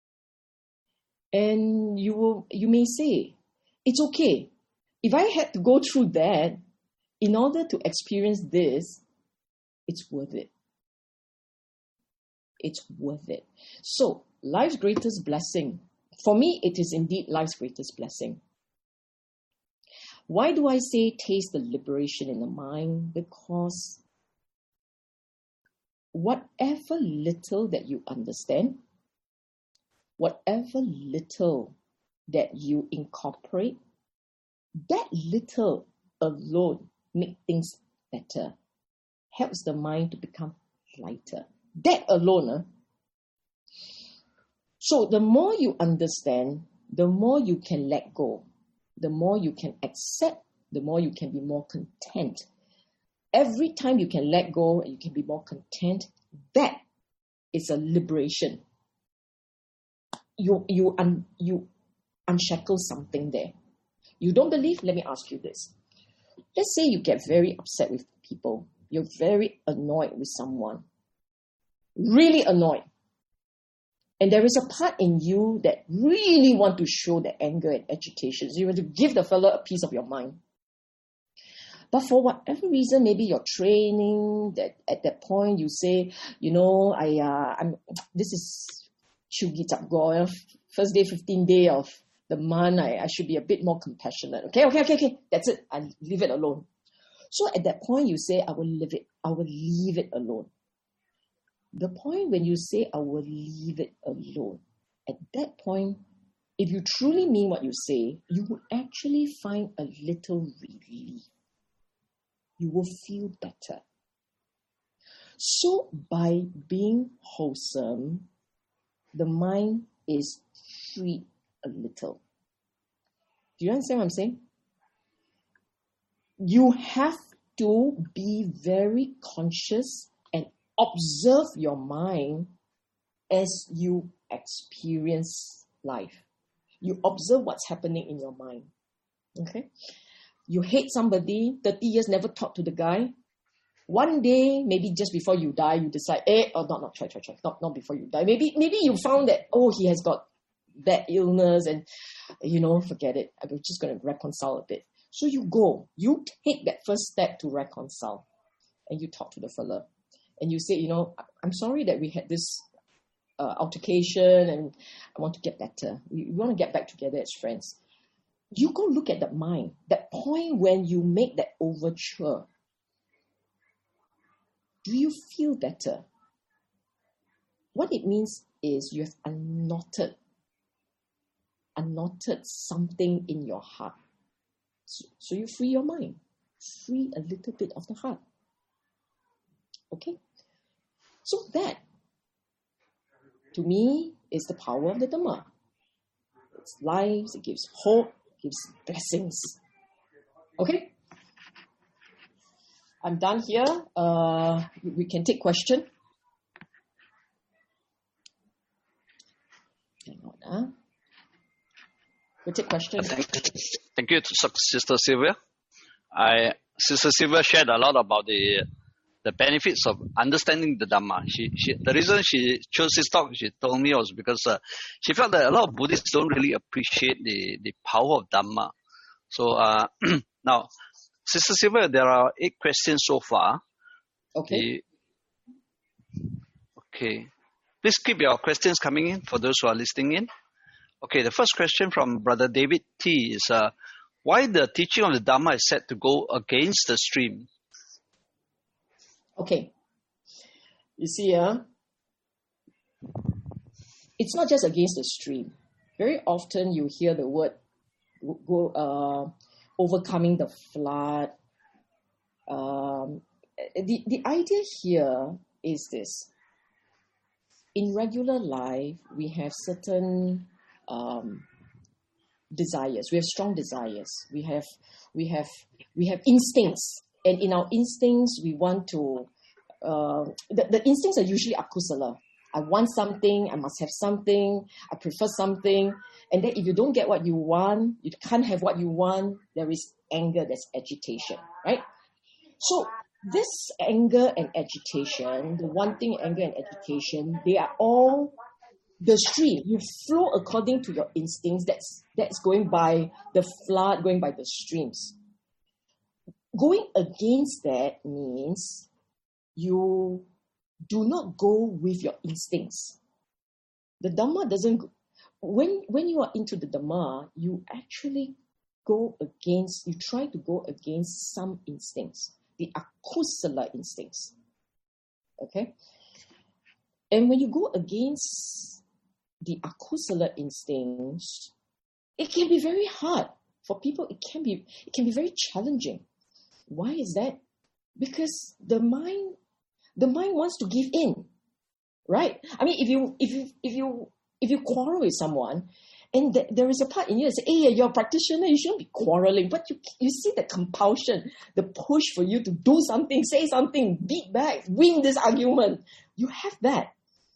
And you will, you may say, it's okay. If I had to go through that in order to experience this, it's worth it. It's worth it. So, life's greatest blessing. For me, it is indeed life's greatest blessing. Why do I say taste the liberation in the mind? Because whatever little that you understand, whatever little that you incorporate, that little alone makes things better, helps the mind to become lighter. That alone. Uh, so the more you understand, the more you can let go, the more you can accept, the more you can be more content. Every time you can let go and you can be more content, that is a liberation. You, you, un, you unshackle something there. You don't believe? Let me ask you this. Let's say you get very upset with people. You're very annoyed with someone. Really annoyed. And there is a part in you that really want to show the anger and agitation. So you want to give the fellow a piece of your mind. But for whatever reason, maybe your training, that at that point you say, you know, I, uh, I'm, this is Chugitapgo, first day, fifteenth day of the month, I, I should be a bit more compassionate. Okay, okay, okay, okay, that's it. I leave it alone. So at that point you say, I will leave it, I will leave it alone. The point when you say, I will leave it alone, at that point, if you truly mean what you say, you will actually find a little relief. You will feel better. So by being wholesome, the mind is free a little. Do you understand what I'm saying? You have to be very conscious and observe your mind as you experience life. You observe what's happening in your mind. Okay? You hate somebody, thirty years never talk to the guy. One day, maybe just before you die, you decide, eh, oh, not, not, try, try, try, not, not before you die. Maybe, maybe you found that, oh, he has got bad illness and, you know, forget it. I'm just going to reconcile a bit. So you go, you take that first step to reconcile and you talk to the fella and you say, you know, I'm sorry that we had this uh, altercation and I want to get better. We, we want to get back together as friends. You go look at that mind, that point when you make that overture. Do you feel better? What it means is you have unknotted, unknotted something in your heart. So, so you free your mind, free a little bit of the heart. Okay? So that, to me, is the power of the Dhamma. It's lives, it gives hope, it gives blessings. Okay? I'm done here. Uh, we can take question. Hang on, huh? We'll take questions. Thank, thank you, to Sister Sylvia. I, Sister Sylvia shared a lot about the the benefits of understanding the Dhamma. She, she, the reason she chose this talk, she told me, was because uh, she felt that a lot of Buddhists don't really appreciate the, the power of Dhamma. So uh, now, Sister Sylvia, there are eight questions so far. Okay. The, okay. Please keep your questions coming in for those who are listening in. Okay, the first question from Brother David T is, uh, why the teaching of the Dhamma is said to go against the stream? Okay. You see, uh, it's not just against the stream. Very often you hear the word go, uh, overcoming the flood. Um, the, the idea here is this. In regular life, we have certain um, desires. We have strong desires. We have, we have, we have instincts. And in our instincts, we want to, uh, the, the instincts are usually akusala. I want something, I must have something, I prefer something. And then if you don't get what you want, you can't have what you want, there is anger, there's agitation, right? So this anger and agitation, the wanting, anger and agitation, they are all the stream. You flow according to your instincts. That's, that's going by the flood, going by the streams. Going against that means you do not go with your instincts. The Dhamma doesn't go, when when you are into the Dhamma, you actually go against, you try to go against some instincts, the akusala instincts. Okay? And when you go against the akusala instincts, it can be very hard. For people, it can be it can be very challenging. Why is that? Because the mind, the mind wants to give in, right? I mean, if you if you if you if you quarrel with someone, and th- there is a part in you that says, "Hey, you're a practitioner, you shouldn't be quarreling," but you you see the compulsion, the push for you to do something, say something, beat back, win this argument. You have that.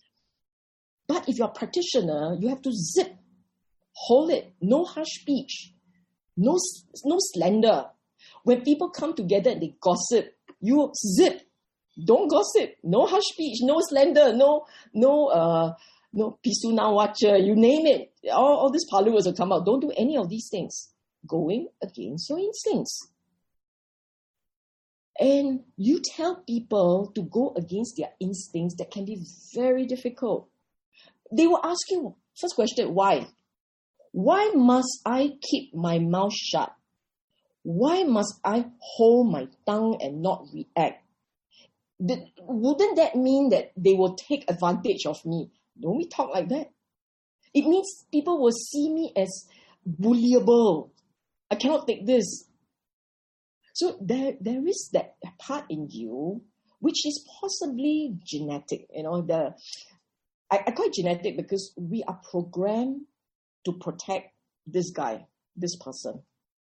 But if you're a practitioner, you have to zip, hold it, no harsh speech, no no slander. When people come together and they gossip, you zip. Don't gossip. No harsh speech, no slander, no no uh no pisuna watcher, you name it. All, all these palu words will come out. Don't do any of these things. Going against your instincts. And you tell people to go against their instincts, that can be very difficult. They will ask you, first question, why? Why must I keep my mouth shut? Why must I hold my tongue and not react? The, wouldn't that mean that they will take advantage of me? Don't we talk like that? It means people will see me as bullyable. I cannot take this. So there, there is that part in you which is possibly genetic. You know, the I, I call it genetic because we are programmed to protect this guy, this person.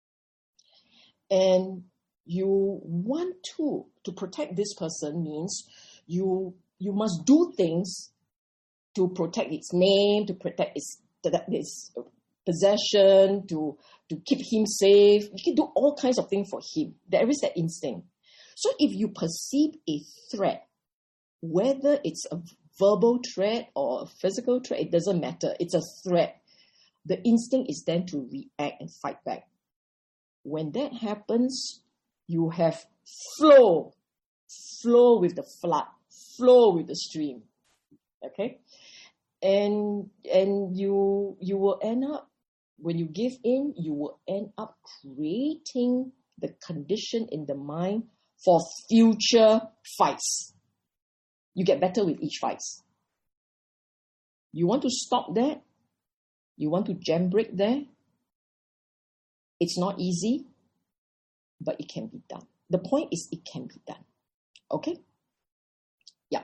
And you want to, to protect this person means you you must do things to protect its name, to protect its, its possession, to, to keep him safe. You can do all kinds of things for him. There is that instinct. So if you perceive a threat, whether it's a verbal threat or a physical threat, it doesn't matter. It's a threat. The instinct is then to react and fight back. When that happens, you have flow, flow with the flood, flow with the stream. Okay? And and you you will end up, when you give in, you will end up creating the condition in the mind for future fights. You get better with each fight. You want to stop that? You want to jam brake there? It's not easy, but it can be done. The point is it can be done. Okay? Yeah.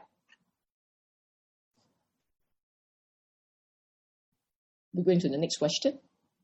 We're going to the next question.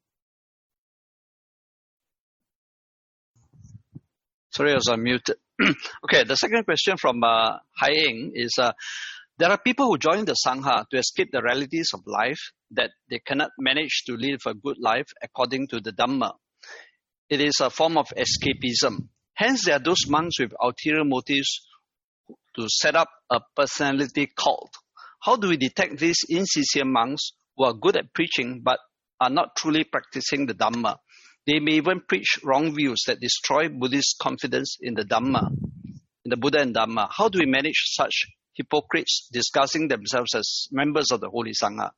Sorry, I was unmuted. Okay, the second question from uh, Hai Ing is, uh, there are people who join the Sangha to escape the realities of life that they cannot manage to live a good life according to the Dhamma. It is a form of escapism. Hence, there are those monks with ulterior motives to set up a personality cult. How do we detect these insincere monks who are good at preaching but are not truly practicing the Dhamma? They may even preach wrong views that destroy Buddhist confidence in the Dhamma, in the Buddha and Dhamma. How do we manage such hypocrites disguising themselves as members of the Holy Sangha?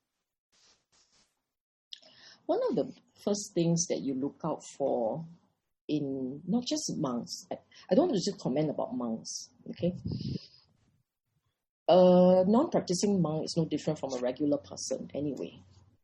One of the first things that you look out for in not just monks, I, I don't want to just comment about monks, okay? A non-practicing monk is no different from a regular person anyway.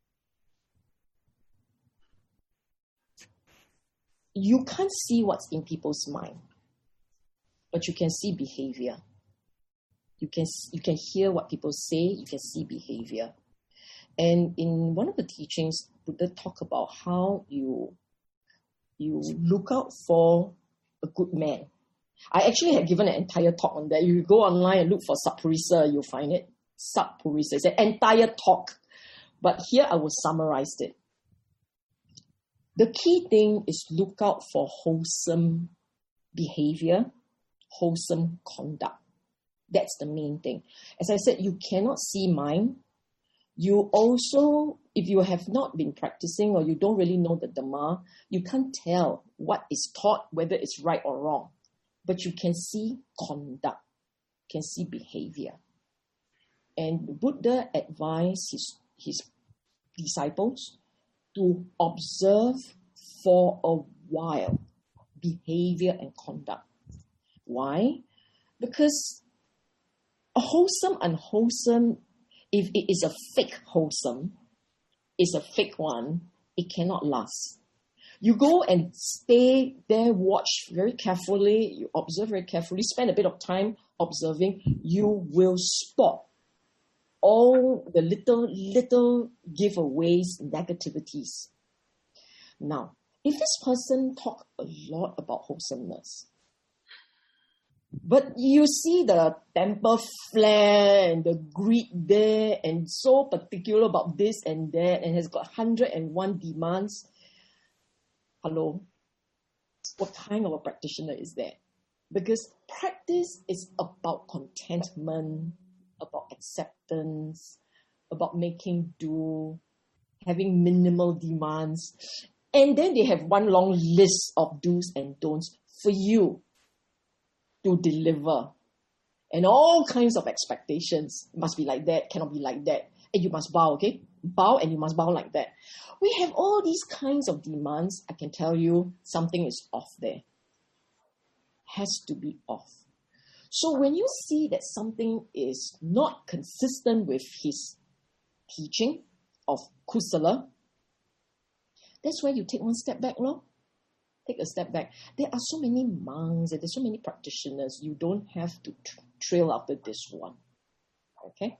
You can't see what's in people's mind, but you can see behavior. You can you can hear what people say, you can see behavior. And in one of the teachings, Buddha talk about how you you look out for a good man. I actually have given an entire talk on that. You go online and look for Sappurisa, you'll find it. Sappurisa. It's an entire talk. But here I will summarize it. The key thing is look out for wholesome behavior, wholesome conduct. That's the main thing. As I said, you cannot see mind. You also, if you have not been practicing or you don't really know the Dhamma, you can't tell what is taught, whether it's right or wrong. But you can see conduct, you can see behavior. And Buddha advised his, his disciples to observe for a while behavior and conduct. Why? Because a wholesome, unwholesome, if it is a fake wholesome, is a fake one, it cannot last. You go and stay there, watch very carefully, you observe very carefully, spend a bit of time observing, you will spot all the little, little giveaways, negativities. Now, if this person talk a lot about wholesomeness, but you see the temper flare and the greed there and so particular about this and that and has got one hundred and one demands, hello, what kind of a practitioner is that? Because practice is about contentment, about acceptance, about making do, having minimal demands. And then they have one long list of do's and don'ts for you to deliver. And all kinds of expectations. Must be like that, cannot be like that. And you must bow, okay? Bow and you must bow like that. We have all these kinds of demands. I can tell you something is off there. Has to be off. So when you see that something is not consistent with his teaching of Kusala, that's where you take one step back, no? take a step back. There are so many monks and there's so many practitioners. You don't have to tr- trail after this one. Okay?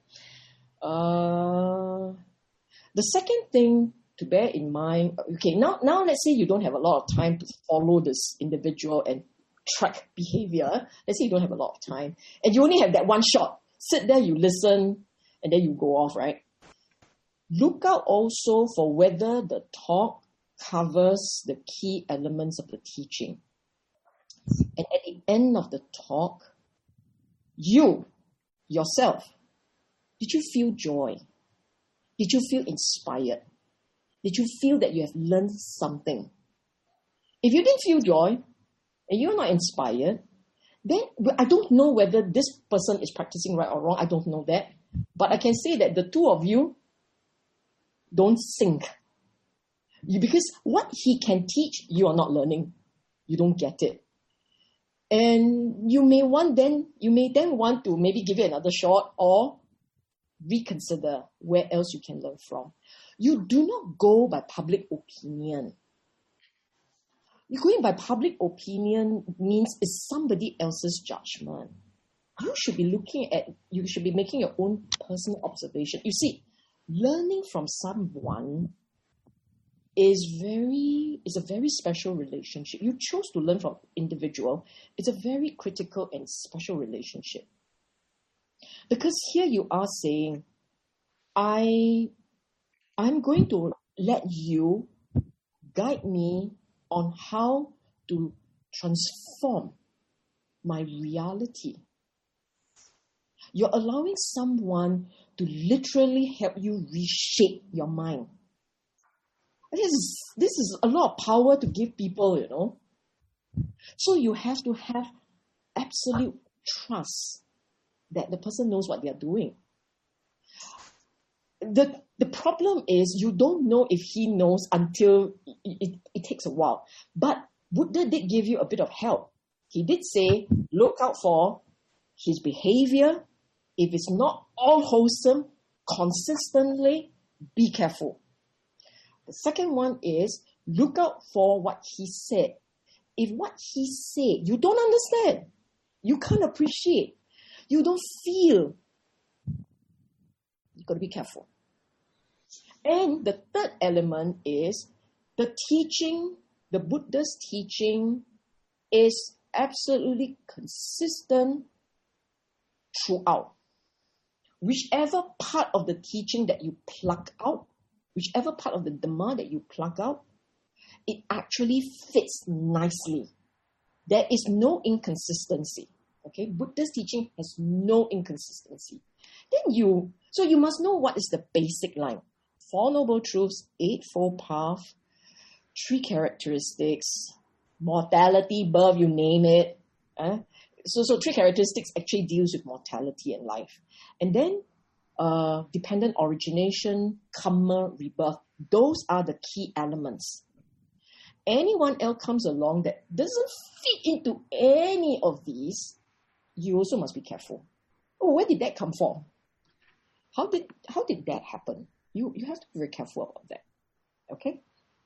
Uh, the second thing to bear in mind, okay, now, now let's say you don't have a lot of time to follow this individual and track behavior. Let's say you don't have a lot of time and you only have that one shot. Sit there, you listen, and then you go off, right? Look out also for whether the talk covers the key elements of the teaching. And at the end of the talk, you, yourself, did you feel joy? Did you feel inspired? Did you feel that you have learned something? If you didn't feel joy and you're not inspired, then I don't know whether this person is practicing right or wrong. I don't know that. But I can say that the two of you don't sync. You, because what he can teach, you are not learning. You don't get it. And you may want then, you may then want to maybe give it another shot or reconsider where else you can learn from. You do not go by public opinion. You going by public opinion means it's somebody else's judgment. You should be looking at, you should be making your own personal observation. You see, learning from someone is very, is a very special relationship. You chose to learn from individual. It's a very critical and special relationship. Because here you are saying, I, I'm going to let you guide me on how to transform my reality. You're allowing someone to literally help you reshape your mind. This is, this is a lot of power to give people, you know. So you have to have absolute trust that the person knows what they're doing. The, the problem is you don't know if he knows until it, it, it takes a while. But Buddha did give you a bit of help. He did say, look out for his behavior. If it's not all wholesome, consistently, be careful. The second one is, look out for what he said. If what he said, you don't understand, you can't appreciate, you don't feel, you've got to be careful. And the third element is, the teaching, the Buddha's teaching is absolutely consistent throughout. Whichever part of the teaching that you pluck out, whichever part of the Dhamma that you pluck out, it actually fits nicely. There is no inconsistency. Okay, Buddha's teaching has no inconsistency. Then you, so you must know what is the basic line. Four Noble Truths, Eightfold Path, three characteristics, mortality, birth, you name it. Eh? So, so three characteristics actually deals with mortality and life. And then uh, dependent origination, karma, rebirth. Those are the key elements. Anyone else comes along that doesn't fit into any of these, you also must be careful. Oh, where did that come from? How did how did that happen? You you have to be very careful about that. Okay?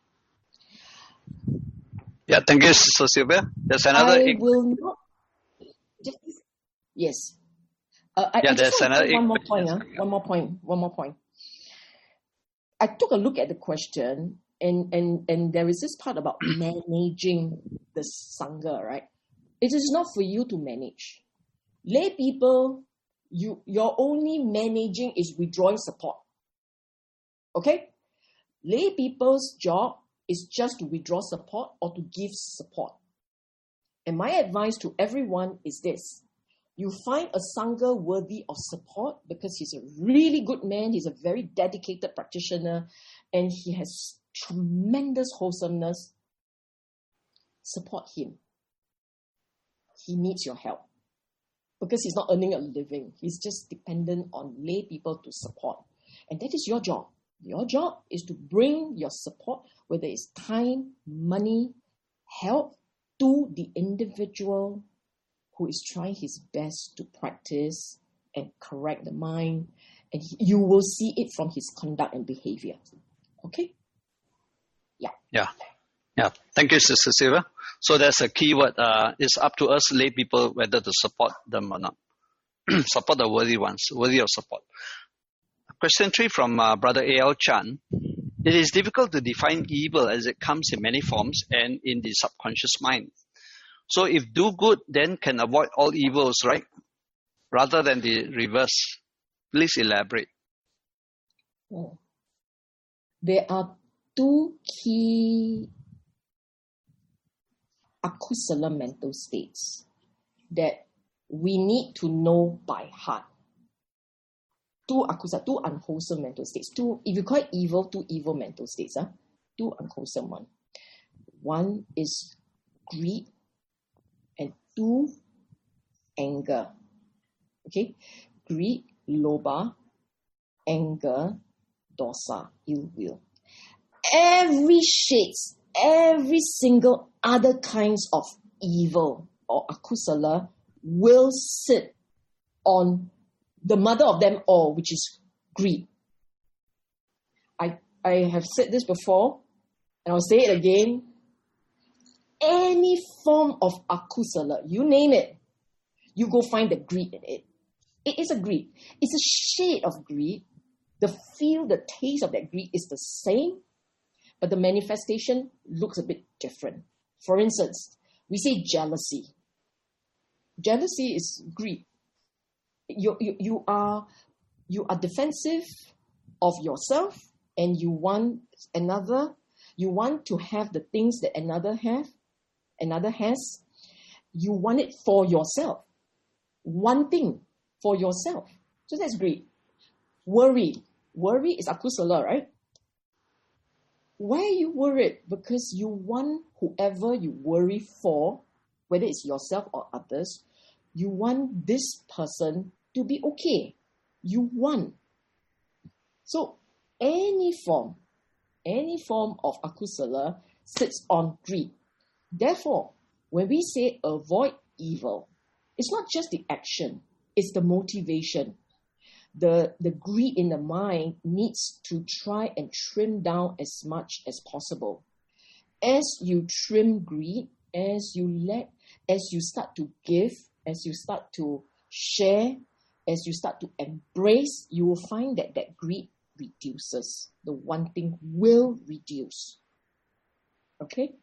Yeah, thank you, Sister Sylvia. There's another. I will not. Just, yes. Uh, I, yeah, I there's just want another. to one more point. Uh, one more point. One more point. I took a look at the question, and and and there is this part about managing the sangha, right? It is not for you to manage. Lay people, you your only managing is withdrawing support. Okay? Lay people's job is just to withdraw support or to give support. And my advice to everyone is this. You find a sangha worthy of support because he's a really good man, he's a very dedicated practitioner, and he has tremendous wholesomeness. Support him. He needs your help. Because he's not earning a living. He's just dependent on lay people to support. And that is your job. Your job is to bring your support, whether it's time, money, help, to the individual who is trying his best to practice and correct the mind. And he, you will see it from his conduct and behavior. Okay? Yeah. Yeah. Yeah. Thank you, Sister Sylvia. So that's a key word. Uh, it's up to us lay people whether to support them or not. Support the worthy ones, worthy of support. Question three from uh, Brother A L Chan. It is difficult to define evil as it comes in many forms and in the subconscious mind. So if do good, then can avoid all evils, right? Rather than the reverse. Please elaborate. Oh. There are two key akusala mental states that we need to know by heart. Two akusala, two unwholesome mental states. Two, if you call it evil, two evil mental states. Huh? Two unwholesome one. One is greed and two, anger. Okay? Greed, lobha, anger, dosa, ill will. Every shades, every single other kinds of evil or akusala will sit on the mother of them all, which is greed. I, I have said this before, and I'll say it again. Any form of akusala, you name it, you go find the greed in it. It is a greed. It's a shade of greed. The feel, the taste of that greed is the same, but the manifestation looks a bit different. For instance, we say jealousy. Jealousy is greed. You, you, you are you are defensive of yourself, and you want another, you want to have the things that another have, another has. You want it for yourself. One thing for yourself. So that's greed. Worry. Worry is akusala, right? Why are you worried? Because you want whoever you worry for, whether it's yourself or others, you want this person to be okay. You want. So any form, any form of akusala sits on greed. Therefore, when we say avoid evil, it's not just the action, it's the motivation. The, the greed in the mind needs to try and trim down as much as possible. As you trim greed, as you let, as you start to give, as you start to share, as you start to embrace, you will find that that greed reduces. The one thing will reduce. Okay?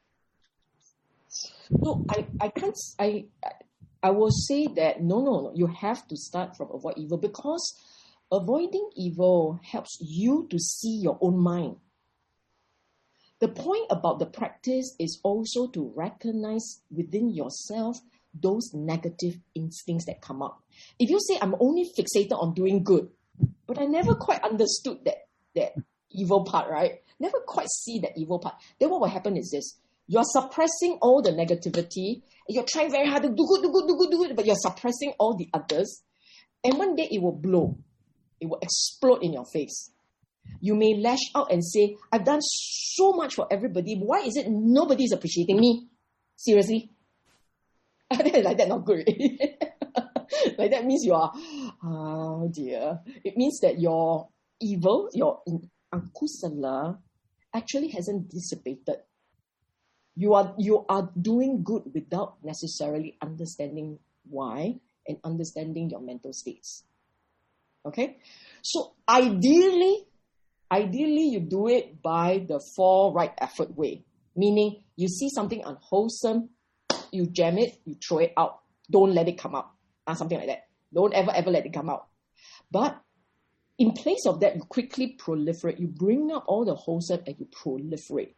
So I, I can't, I, I will say that no, no, no, you have to start from avoid evil, because avoiding evil helps you to see your own mind. The point about the practice is also to recognize within yourself those negative instincts that come up. If you say, I'm only fixated on doing good, but I never quite understood that, that evil part, right? Never quite see that evil part. Then what will happen is this. You're suppressing all the negativity. You're trying very hard to do good, do good, do good, do good, but you're suppressing all the others. And one day it will blow. It will explode in your face. You may lash out and say, I've done so much for everybody. Why is it nobody is appreciating me? Seriously? Like that, not good. Like that means you are, oh dear. It means that your evil, your akusala, actually hasn't dissipated. You are you are doing good without necessarily understanding why and understanding your mental states. Okay? So ideally, ideally you do it by the four right effort way. Meaning you see something unwholesome, you jam it, you throw it out. Don't let it come out. Uh, something like that. Don't ever, ever let it come out. But in place of that, you quickly proliferate. You bring up all the wholesome and you proliferate.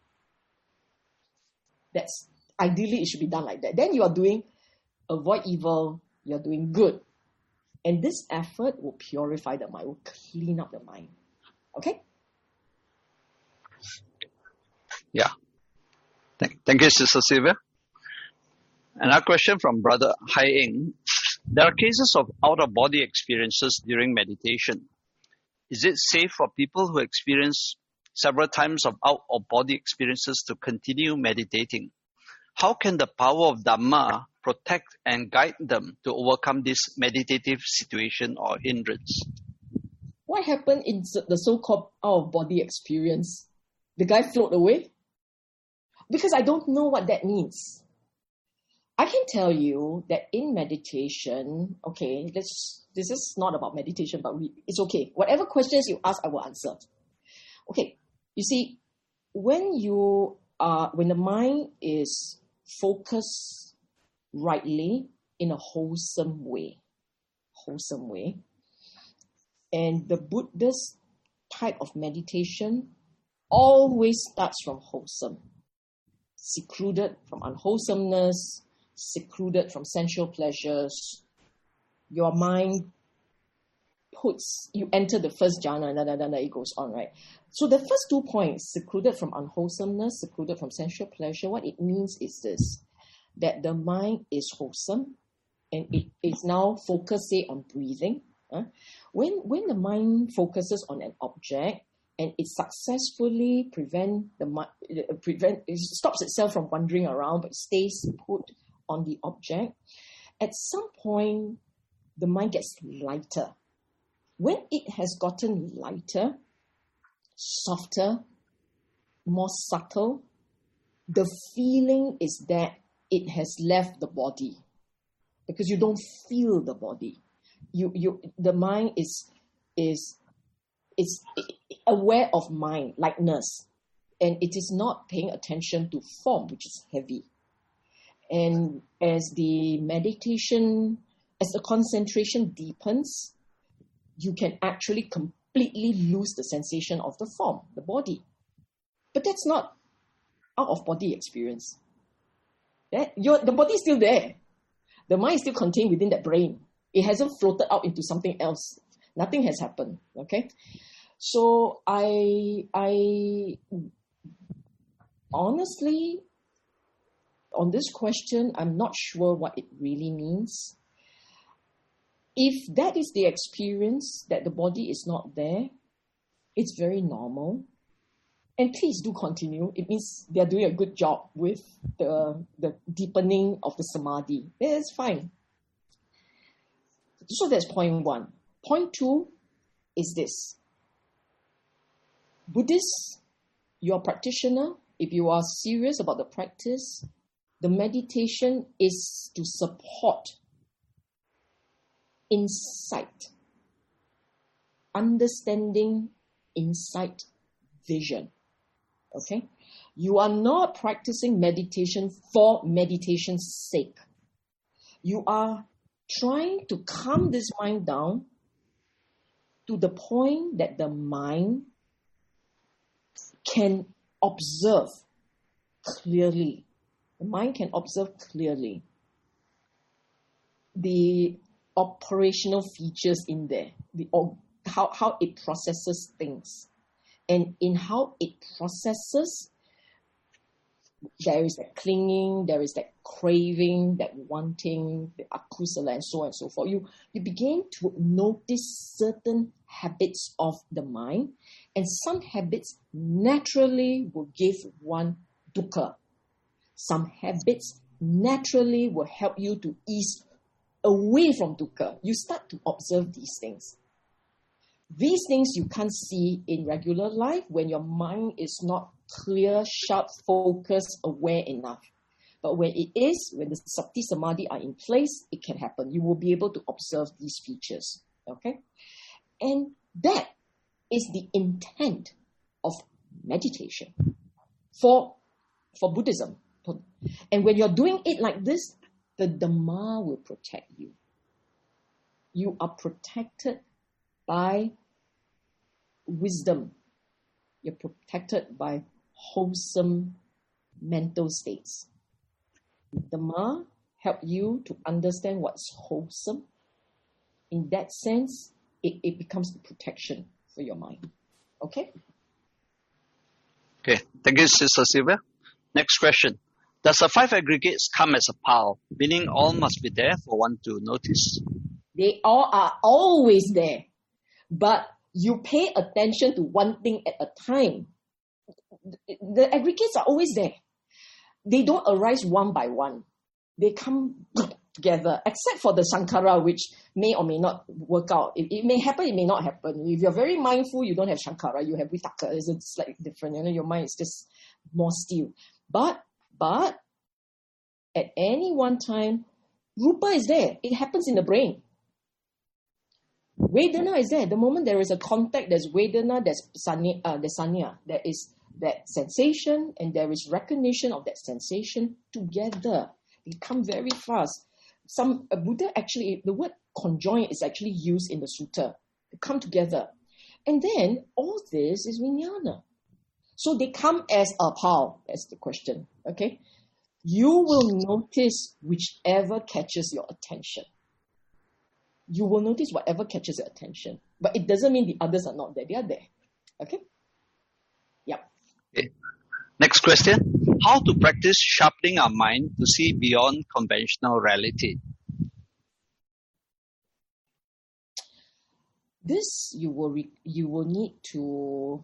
That's ideally it should be done like that. Then you are doing avoid evil, you're doing good. And this effort will purify the mind, will clean up the mind. Okay? Yeah. Thank, thank you, Sister Sylvia. Another question from Brother Hai Eng. There are cases of out-of-body experiences during meditation. Is it safe for people who experience several times of out-of-body experiences to continue meditating? How can the power of Dhamma protect and guide them to overcome this meditative situation or hindrance? What happened in the so-called out-of-body experience? The guy float away? because I don't know what that means. I can tell you that in meditation, okay, this, this is not about meditation, but we, it's okay. Whatever questions you ask, I will answer. Okay, you see, when you are, when the mind is focused rightly in a wholesome way, wholesome way, and the Buddhist type of meditation always starts from wholesome, secluded from unwholesomeness, secluded from sensual pleasures. Your mind puts, you enter the first jhana, and then it goes on, right? So the first two points, secluded from unwholesomeness, secluded from sensual pleasure, what it means is this, that the mind is wholesome and it is now focused, say, on breathing. Huh? When, when the mind focuses on an object and it successfully prevent the uh, prevent it stops itself from wandering around but stays put on the object, at some point the mind gets lighter. When it has gotten lighter, softer, more subtle, the feeling is that it has left the body, because you don't feel the body. You, you, the mind is, is, is aware of mind, likeness, and it is not paying attention to form, which is heavy. And as the meditation, as the concentration deepens, you can actually completely lose the sensation of the form, the body. But that's not out-of-body experience. That, you're, the body is still there. The mind is still contained within that brain. It hasn't floated out into something else. Nothing has happened, okay? So I, I honestly, on this question, I'm not sure what it really means. If that is the experience, that the body is not there, it's very normal. And please do continue. It means they're doing a good job with the, the deepening of the samadhi. It's fine. So that's point one. Point two is this. Buddhists, you're a practitioner. If you are serious about the practice, the meditation is to support insight, understanding, insight, vision. Okay? You are not practicing meditation for meditation's sake. You are trying to calm this mind down to the point that the mind can observe clearly. The mind can observe clearly the operational features in there, the how, how it processes things. And in how it processes, there is that clinging, there is that craving, that wanting, the akusala, and so on and so forth. You, you begin to notice certain habits of the mind, and some habits naturally will give one dukkha. Some habits naturally will help you to ease away from dukkha. You start to observe these things. These things you can't see in regular life when your mind is not clear, sharp, focused, aware enough. But when it is, when the Sati Samadhi are in place, it can happen. You will be able to observe these features. Okay? And that is the intent of meditation for, for Buddhism. And when you're doing it like this, the Dhamma will protect you. You are protected by wisdom. You're protected by wholesome mental states. Dhamma help you to understand what's wholesome. In that sense, it, it becomes the protection for your mind. Okay? Okay. Thank you, Sister Sylvia. Next question. Does the five aggregates come as a pile, meaning all must be there for one to notice? They all are always there. But you pay attention to one thing at a time. The aggregates are always there. They don't arise one by one. They come together, except for the Sankara, which may or may not work out. It, it may happen, it may not happen. If you're very mindful, you don't have Sankara, you have Vitaka. It's slightly different. You know, your mind is just more still. But, but, at any one time, Rupa is there. It happens in the brain. Vedana is there. The moment there is a contact, there's Vedana, there's sanya, uh, there's sanya. There is that sensation and there is recognition of that sensation together. They come very fast. Some uh, Buddha actually, the word conjoin is actually used in the sutta. They come together. And then all this is vijnana. So they come as a pao. That's the question. Okay? You will notice whichever catches your attention. You will notice whatever catches your attention. But it doesn't mean the others are not there. They are there. Okay? Yep. Okay. Next question. How to practice sharpening our mind to see beyond conventional reality? This you will re- you will need to...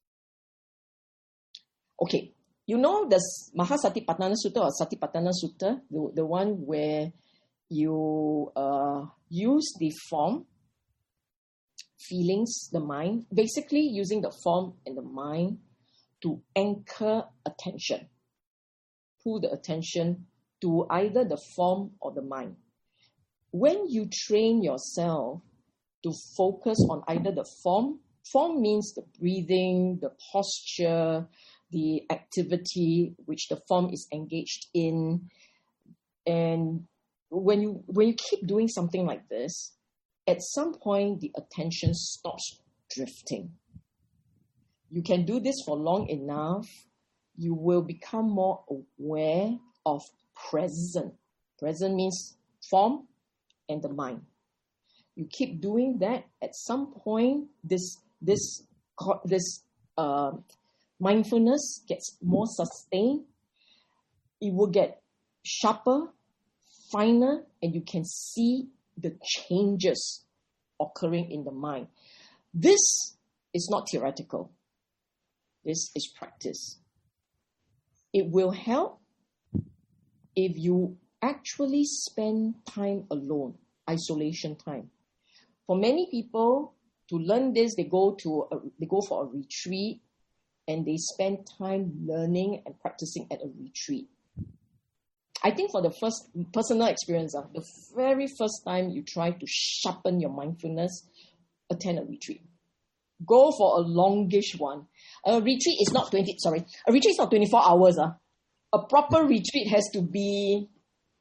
Okay. You know the Mahasatipatthana Sutta or Satipatthana Sutta? The, the one where you uh, use the form, feelings, the mind, basically using the form and the mind to anchor attention, pull the attention to either the form or the mind. When you train yourself to focus on either the form, form means the breathing, the posture, the activity which the form is engaged in, and when you when you keep doing something like this, at some point the attention stops drifting. You can do this for long enough, you will become more aware of present. Present means form and the mind. You keep doing that, at some point this this this uh, mindfulness gets more sustained. It will get sharper, finer, and you can see the changes occurring in the mind. This is not theoretical. This is practice. It will help if you actually spend time alone, isolation time. For many people, to learn this, they go to a, they go for a retreat and they spend time learning and practicing at a retreat. I think for the first personal experience, uh, the very first time you try to sharpen your mindfulness, attend a retreat. Go for a longish one. A retreat is not twenty, sorry, a retreat is not twenty-four hours. Uh. A proper retreat has to be,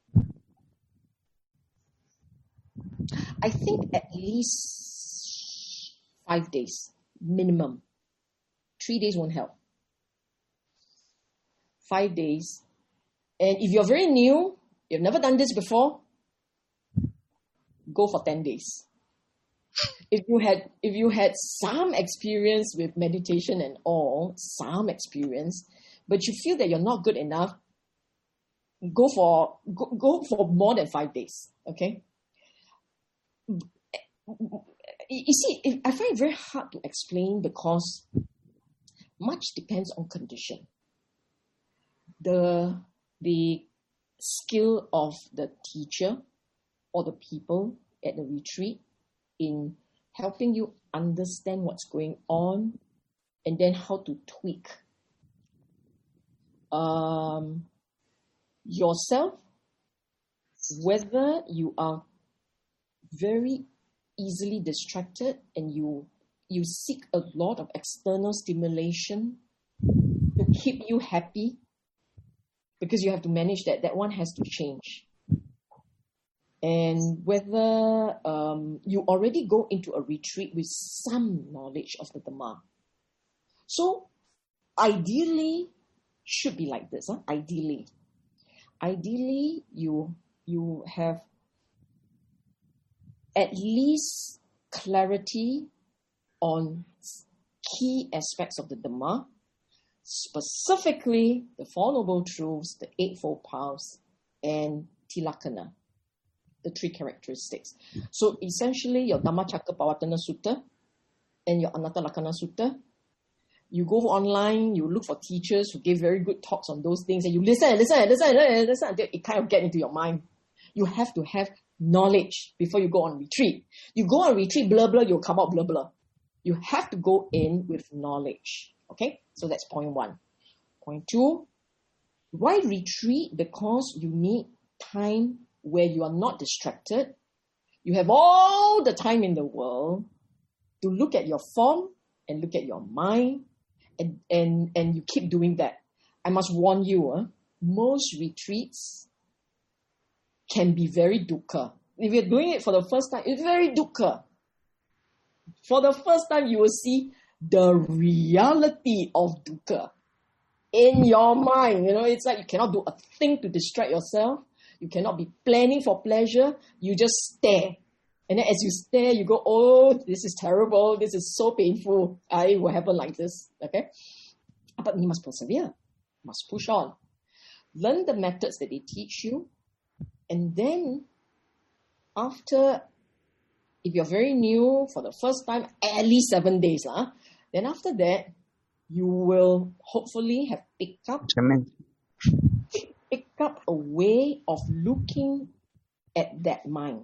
I think, at least five days, minimum. Three days won't help. Five days. And if you're very new, you've never done this before, go for ten days. If you had if you had some experience with meditation and all, some experience, but you feel that you're not good enough, go for go, go for more than five days. Okay? You see, I find it very hard to explain because much depends on condition. The the skill of the teacher or the people at the retreat in helping you understand what's going on and then how to tweak um, yourself, whether you are very easily distracted and you you seek a lot of external stimulation to keep you happy, because you have to manage that. That one has to change. And whether um, you already go into a retreat with some knowledge of the Dhamma. So, ideally, should be like this. Huh? Ideally. Ideally, you, you have at least clarity on key aspects of the Dhamma, specifically the Four Noble Truths, the Eightfold Paths, and Tilakkhana, the three characteristics. So essentially, your Dhammacakkappavattana Sutta and your Anattalakkana Sutta, you go online, you look for teachers who give very good talks on those things, and you listen and listen and listen and listen until it kind of get into your mind. You have to have knowledge before you go on retreat. You go on retreat, blah, blah, you'll come out blah, blah. You have to go in with knowledge. Okay? So that's point one. Point two, Why retreat? Because you need time where you are not distracted. You have all the time in the world to look at your form and look at your mind, and, and, and you keep doing that. I must warn you, uh, most retreats can be very dukkha. If you're doing it for the first time, it's very dukkha. For the first time, you will see the reality of dukkha in your mind. You know, it's like you cannot do a thing to distract yourself. You cannot be planning for pleasure. You just stare. And then as you stare, you go, oh, this is terrible. This is so painful. I will happen like this. Okay? But you must persevere. You must push on. Learn the methods that they teach you. And then after, if you're very new, for the first time, at least seven days. Huh? Then after that, you will hopefully have picked up, pick, pick up a way of looking at that mind.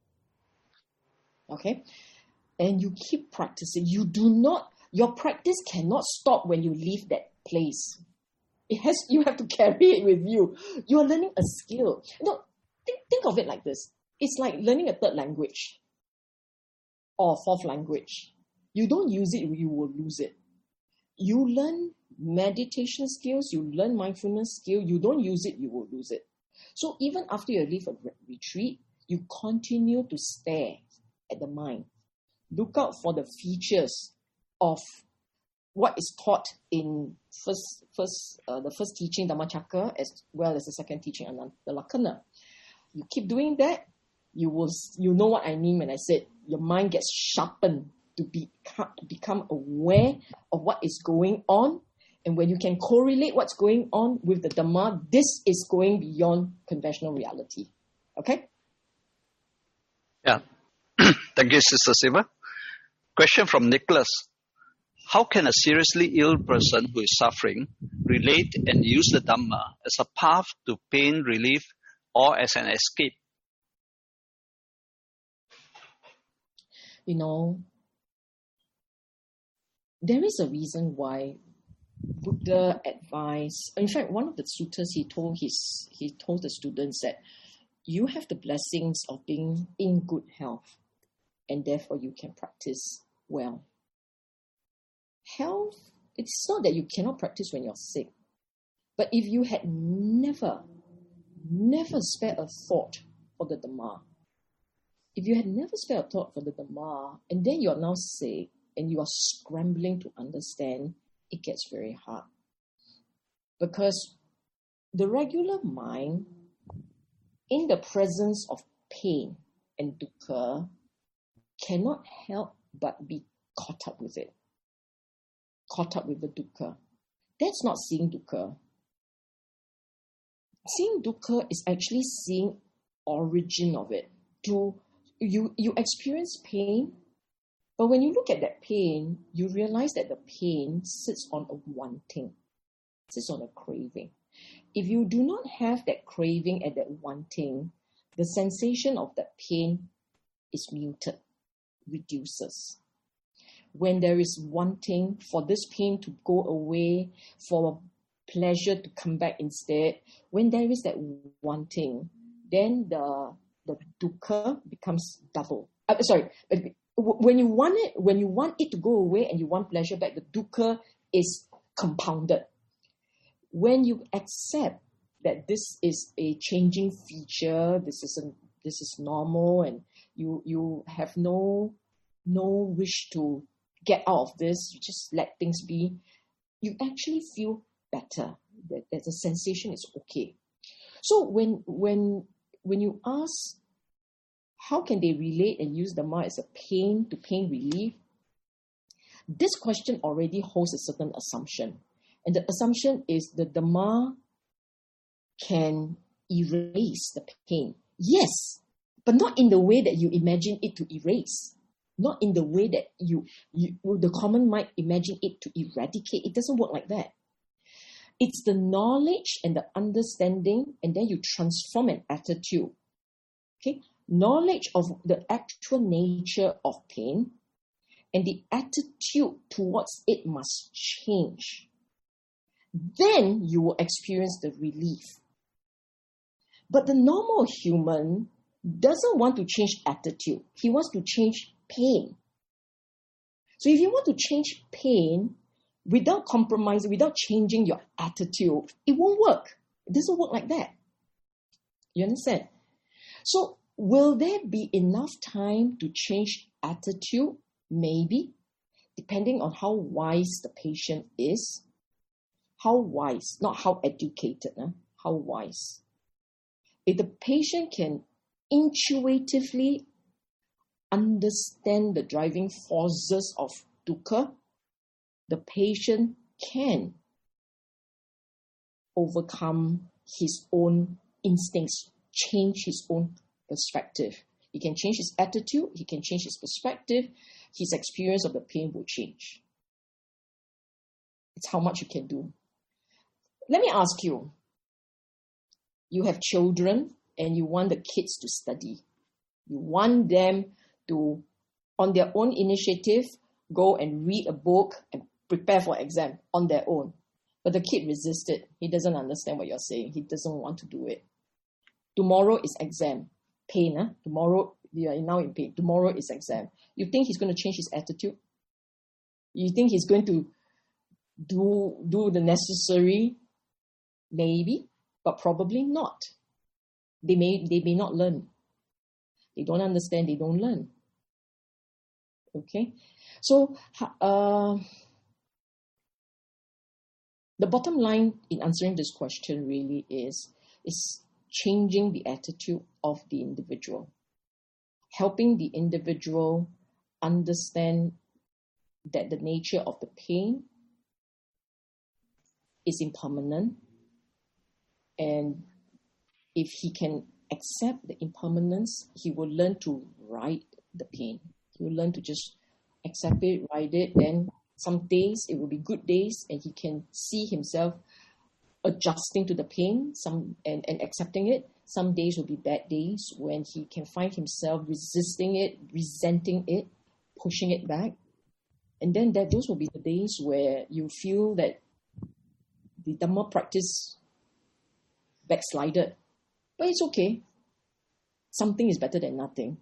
Okay? And you keep practicing. You do not, your practice cannot stop when you leave that place. It has, you have to carry it with you. You are learning a skill. You know, think, think of it like this. It's like learning a third language or a fourth language. You don't use it, you will lose it. You learn meditation skills, you learn mindfulness skill, you don't use it, you will lose it. So even after you leave a retreat, you continue to stare at the mind. Look out for the features of what is taught in first, first, uh, the first teaching, Dhammacakka, as well as the second teaching, the Lakkhana. You keep doing that, you will, you know what I mean when I said your mind gets sharpened to be, become aware of what is going on. And when you can correlate what's going on with the Dhamma, this is going beyond conventional reality. Okay? Yeah. Thank you, Sister Siva. Question from Nicholas. How can a seriously ill person who is suffering relate and use the Dhamma as a path to pain relief or as an escape? You know, there is a reason why Buddha advised, in fact, one of the suttas he told his he told the students that you have the blessings of being in good health, and therefore you can practice well. Health, it's not that you cannot practice when you're sick, but if you had never, never spared a thought for the Dhamma, if you had never spared a thought for the Dhamma, and then you're now sick, and you are scrambling to understand, it gets very hard. Because the regular mind, in the presence of pain and dukkha, cannot help but be caught up with it. Caught up with the dukkha. That's not seeing dukkha. Seeing dukkha is actually seeing origin of it. To you, you experience pain, but when you look at that pain, you realize that the pain sits on a wanting, sits on a craving. If you do not have that craving and that wanting, the sensation of that pain is muted, reduces. When there is wanting for this pain to go away, for pleasure to come back instead, when there is that wanting, then the the dukkha becomes double. Uh, sorry, when you want it, when you want it to go away and you want pleasure back, the dukkha is compounded. When you accept that this is a changing feature, this is a, this is normal, and you you have no no wish to get out of this, you just let things be, you actually feel better. That, that the sensation is okay. So when when when you ask how can they relate and use Dhamma as a pain to pain relief, this question already holds a certain assumption. And the assumption is the Dhamma can erase the pain. Yes, but not in the way that you imagine it to erase. Not in the way that you, you the common might imagine it to eradicate. It doesn't work like that. It's the knowledge and the understanding, and then you transform an attitude. Okay? Knowledge of the actual nature of pain and the attitude towards it must change. then you will experience the relief. But the normal human doesn't want to change attitude. He wants to change pain. So if you want to change pain without compromising, without changing your attitude, it won't work. It doesn't work like that. You understand? So will there be enough time to change attitude? Maybe, depending on how wise the patient is. How wise, not how educated, huh? How wise. If the patient can intuitively understand the driving forces of dukkha, the patient can overcome his own instincts, change his own perspective. He can change his attitude, he can change his perspective, his experience of the pain will change. It's how much you can do. Let me ask you, you have children and you want the kids to study. You want them to, on their own initiative, go and read a book and prepare for exam on their own. But the kid resisted. He doesn't understand what you're saying. He doesn't want to do it. Tomorrow is exam. Pain, huh? Tomorrow, you are now in pain. Tomorrow is exam. You think he's going to change his attitude? You think he's going to do, do the necessary? Maybe, but probably not. They may, they may not learn. They don't understand, they don't learn. Okay? So, uh, the bottom line in answering this question really is, is changing the attitude of the individual. Helping the individual understand that the nature of the pain is impermanent. And if he can accept the impermanence, he will learn to ride the pain. He will learn to just accept it, ride it. Then some days it will be good days and he can see himself adjusting to the pain some and, and accepting it. Some days will be bad days when he can find himself resisting it, resenting it, pushing it back. And then that those will be the days where you feel that the Dhamma practice backslided. But it's okay. Something is better than nothing.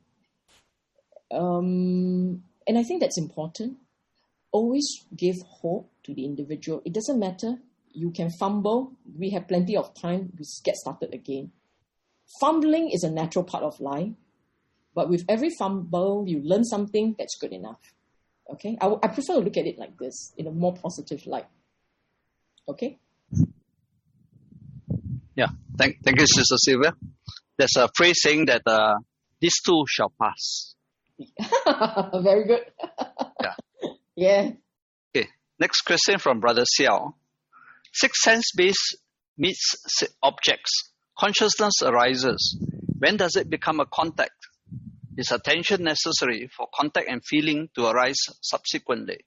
Um, and I think that's important. Always give hope to the individual. It doesn't matter. You can fumble. We have plenty of time. We get started again. Fumbling is a natural part of life. But with every fumble, you learn something that's good enough. Okay? I, I prefer to look at it like this, in a more positive light. Okay? Yeah, thank, thank you, Sister Sylvia. There's a phrase saying that uh, this too shall pass. Very good. Yeah. Yeah. Okay, next question from Brother Xiao. Six sense-based meets objects. Consciousness arises. When does it become a contact? Is attention necessary for contact and feeling to arise subsequently?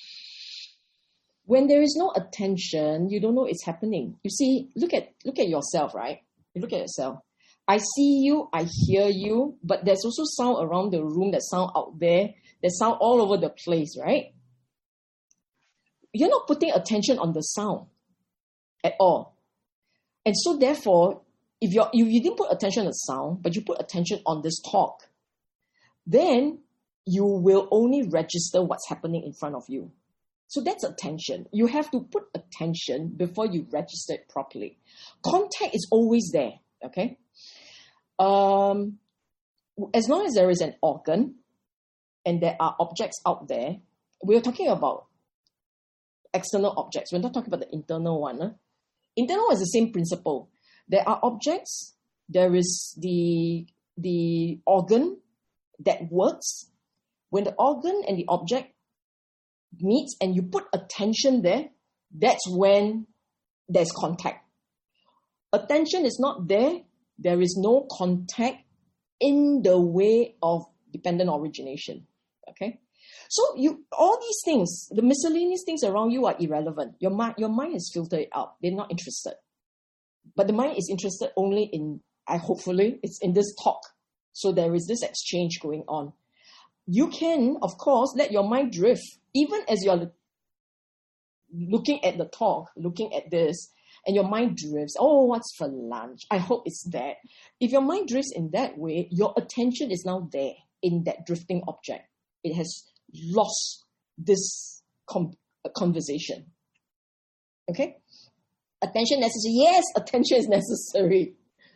When there is no attention, you don't know it's happening. You see, look at look at yourself, right? You look at yourself. I see you, I hear you, but there's also sound around the room, there's sound out there, there's sound all over the place, right? You're not putting attention on the sound at all. And so therefore, if you're, if you didn't put attention on the sound, but you put attention on this talk, then you will only register what's happening in front of you. So that's attention. You have to put attention before you register it properly. Contact is always there, okay? Um, as long as there is an organ and there are objects out there, we're talking about external objects. We're not talking about the internal one. Huh? Internal is the same principle. There are objects, there is the, the organ that works. When the organ and the object meets and you put attention there, that's when there's contact. Attention is not there, there is no contact in the way of dependent origination. Okay? So you all these things, the miscellaneous things around you are irrelevant. Your mind, your mind has filtered it out. They're not interested. But the mind is interested only in, I hopefully, it's in this talk. So there is this exchange going on. You can, of course, let your mind drift, even as you're looking at the talk, looking at this, and your mind drifts, oh, what's for lunch? I hope it's that. If your mind drifts in that way, your attention is now there in that drifting object. It has lost this com- conversation. Okay? Attention necessary. Yes, attention is necessary.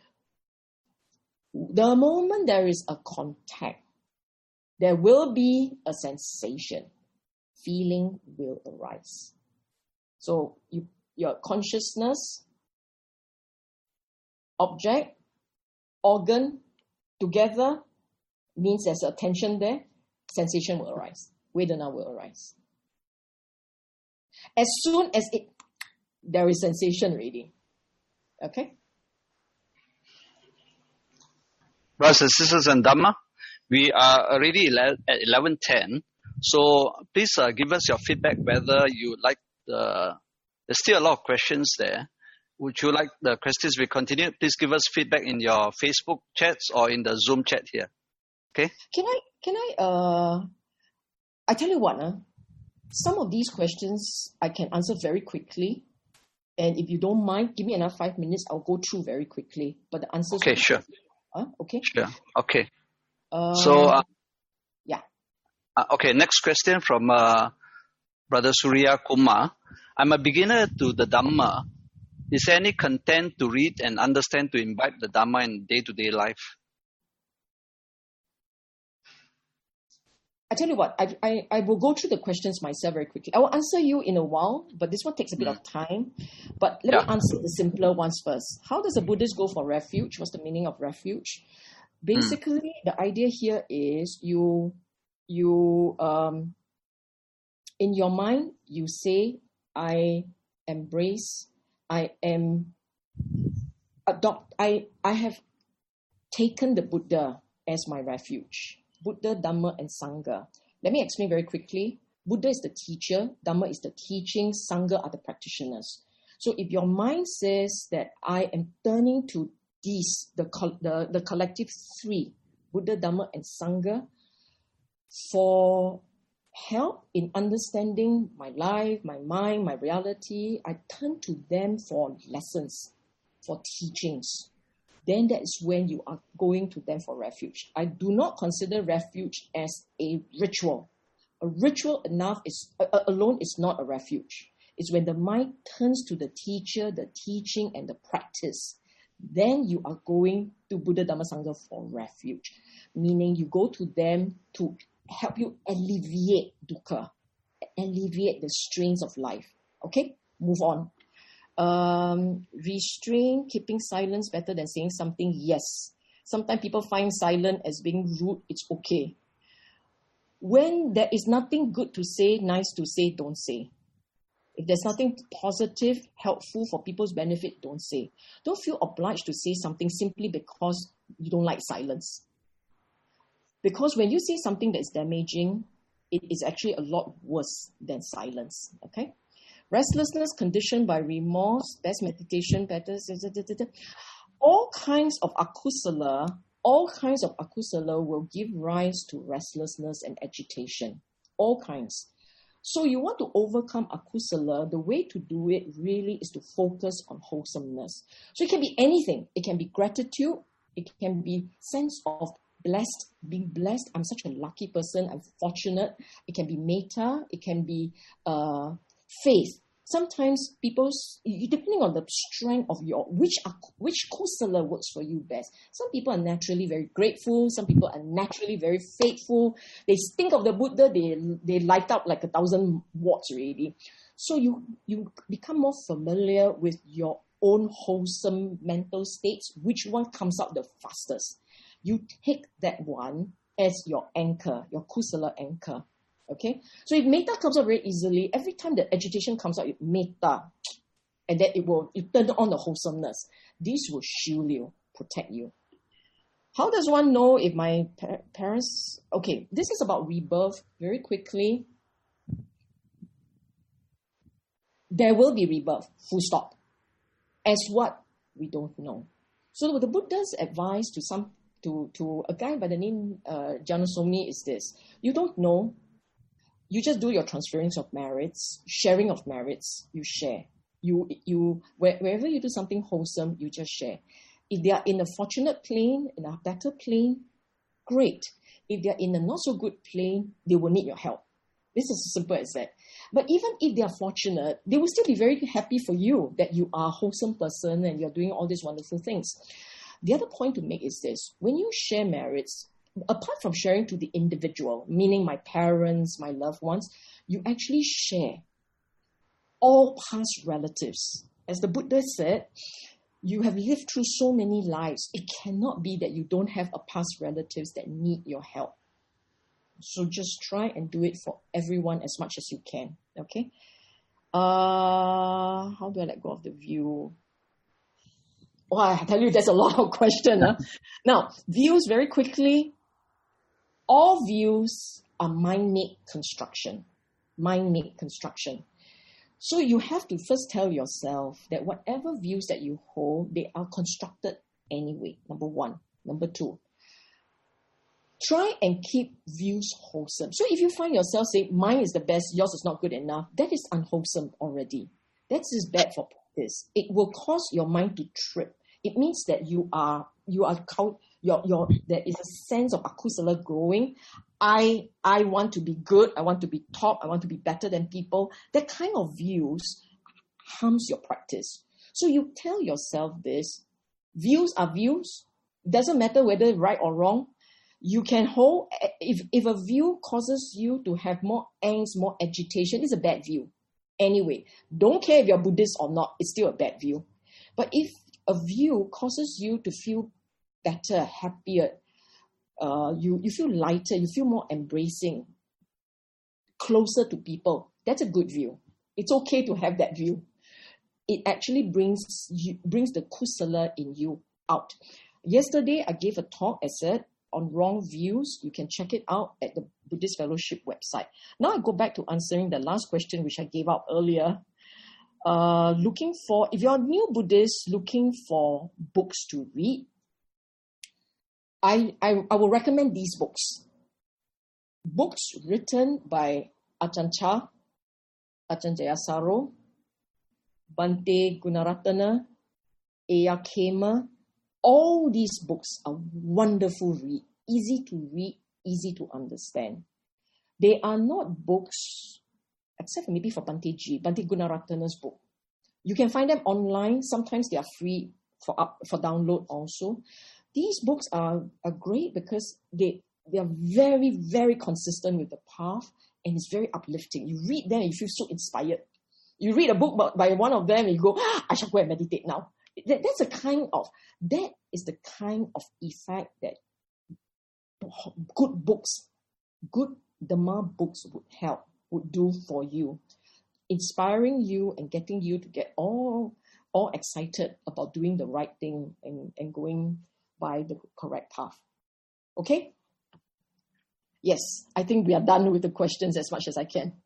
The moment there is a contact, there will be a sensation. Feeling will arise. So you, your consciousness, object, organ, together means there's attention there, sensation will arise. Vedana will arise. As soon as it, there is sensation already. Okay? Brothers and sisters in Dhamma, we are already at eleven ten. So please uh, give us your feedback whether you like the, there's still a lot of questions there. Would you like the questions we continue? Please give us feedback in your Facebook chats or in the Zoom chat here. Okay? Can I, can I, uh, I tell you what, uh, some of these questions I can answer very quickly. And if you don't mind, give me another five minutes. I'll go through very quickly. But the answers... Okay, sure. Huh? Okay? Sure. Okay. Uh, so... Uh, yeah. Uh, okay, next question from uh, Brother Surya Kumar. I'm a beginner to the Dhamma. Is there any content to read and understand to imbibe the Dhamma in day-to-day life? I tell you what, I, I, I will go through the questions myself very quickly. I will answer you in a while, but this one takes a bit mm. of time. But let yeah. me answer the simpler ones first. How does a Buddhist go for refuge? What's the meaning of refuge? Basically, mm. the idea here is you, you um, in your mind, you say, I embrace, I am, adopt, I, I have taken the Buddha as my refuge. Buddha, Dhamma, and Sangha. Let me explain very quickly. Buddha is the teacher, Dhamma is the teaching, Sangha are the practitioners. So if your mind says that I am turning to these, the, the, the collective three, Buddha, Dhamma, and Sangha, for help in understanding my life, my mind, my reality, I turn to them for lessons, for teachings. Then that is when you are going to them for refuge. I do not consider refuge as a ritual. A ritual enough is uh, alone is not a refuge. It's when the mind turns to the teacher, the teaching, and the practice. Then you are going to Buddha, Dhamma, Sangha for refuge. Meaning you go to them to help you alleviate dukkha, alleviate the strains of life. Okay? Move on. Um, restrain, keeping silence better than saying something, yes. Sometimes people find silent as being rude, it's okay. When there is nothing good to say, nice to say, don't say. If there's nothing positive, helpful for people's benefit, don't say. Don't feel obliged to say something simply because you don't like silence. Because when you say something that is damaging, it is actually a lot worse than silence, okay? Restlessness conditioned by remorse, best meditation, better, all kinds of akusala, all kinds of akusala will give rise to restlessness and agitation. All kinds. So you want to overcome akusala, the way to do it really is to focus on wholesomeness. So it can be anything. It can be gratitude. It can be sense of blessed, being blessed. I'm such a lucky person. I'm fortunate. It can be metta. It can be uh, faith. Sometimes people, depending on the strength of your, which which kusala works for you best. Some people are naturally very grateful. Some people are naturally very faithful. They think of the Buddha, they they light up like a thousand watts already. So you, you become more familiar with your own wholesome mental states. Which one comes out the fastest? You take that one as your anchor, your kusala anchor. Okay, so if metta comes out very easily, every time the agitation comes out, you metta, and then it will you turn on the wholesomeness. This will shield you, protect you. How does one know if my par- parents? Okay, this is about rebirth. Very quickly, there will be rebirth. Full stop. As what we don't know. So the Buddha's advice to some to to a guy by the name uh, Janasomi is this: you don't know. you just do your transference of merits, sharing of merits, you share. You, you, wherever you do something wholesome, you just share. If they are in a fortunate plane, in a better plane, great. If they're in a not so good plane, they will need your help. This is as simple as that. But even if they are fortunate, they will still be very happy for you that you are a wholesome person and you're doing all these wonderful things. The other point to make is this. When you share merits, apart from sharing to the individual, meaning my parents, my loved ones, you actually share all past relatives. As the Buddha said, you have lived through so many lives. It cannot be that you don't have a past relatives that need your help. So just try and do it for everyone as much as you can. Okay? Uh, how do I let go of the view? Oh, I tell you, there's a lot of questions. Huh? Now, views very quickly. All views are mind-made construction. Mind-made construction. So you have to first tell yourself that whatever views that you hold, they are constructed anyway, number one. Number two, try and keep views wholesome. So if you find yourself saying, mine is the best, yours is not good enough, that is unwholesome already. That is bad for practice. It will cause your mind to trip. It means that you are, you are, your, your, there is a sense of akusala growing. I, I want to be good. I want to be top. I want to be better than people. That kind of views harms your practice. So you tell yourself this, views are views. Doesn't matter whether right or wrong. You can hold, if, if a view causes you to have more angst, more agitation, it's a bad view. Anyway, don't care if you're Buddhist or not, it's still a bad view. But if a view causes you to feel better, happier, uh, you, you feel lighter, you feel more embracing, closer to people, that's a good view. It's okay to have that view. It actually brings you, brings the kusala in you out. Yesterday, I gave a talk, I said, on wrong views. You can check it out at the Buddhist Fellowship website. Now I go back to answering the last question, which I gave out earlier. Uh, looking for, if you're a new Buddhist looking for books to read, I, I, I will recommend these books. Books written by Ajahn Chah, Ajahn Jayasaro, Bhante Gunaratana, Eya Khema. All these books are wonderful read, easy to read, easy to understand. They are not books, except maybe for Bhante G, Bhante Gunaratana's book. You can find them online. Sometimes they are free for up, for download also. These books are, are great because they, they are very, very consistent with the path and it's very uplifting. You read them and you feel so inspired. You read a book by, by one of them and you go, ah, I shall go and meditate now. That, that's a kind of, that is the kind of effect that good books, good Dhamma books would help, would do for you. Inspiring you and getting you to get all, all excited about doing the right thing and, and going by the correct path. Okay? Yes, I think we are done with the questions as much as I can.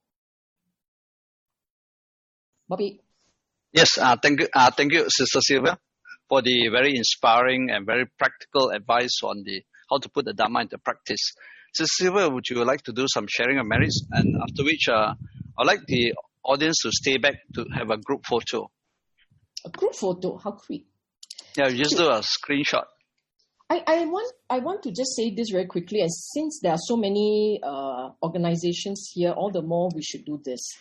Bobby? Yes, uh, thank you, uh, thank you, Sister Sylvia, for the very inspiring and very practical advice on the how to put the Dhamma into practice. Sister Sylvia, would you like to do some sharing of merits? And after which, uh, I'd like the audience to stay back to have a group photo. A group photo? How quick? Yeah, you just do a screenshot. I, I want I want to just say this very quickly, and since there are so many uh, organizations here, all the more we should do this.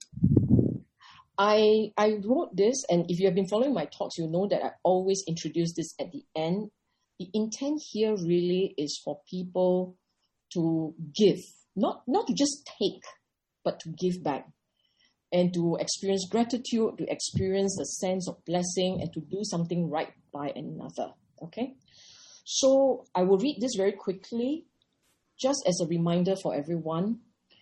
I I wrote this, and if you have been following my talks, you know that I always introduce this at the end. The intent here really is for people to give, not, not to just take, but to give back and to experience gratitude, to experience a sense of blessing and to do something right by another, okay? So I will read this very quickly, just as a reminder for everyone.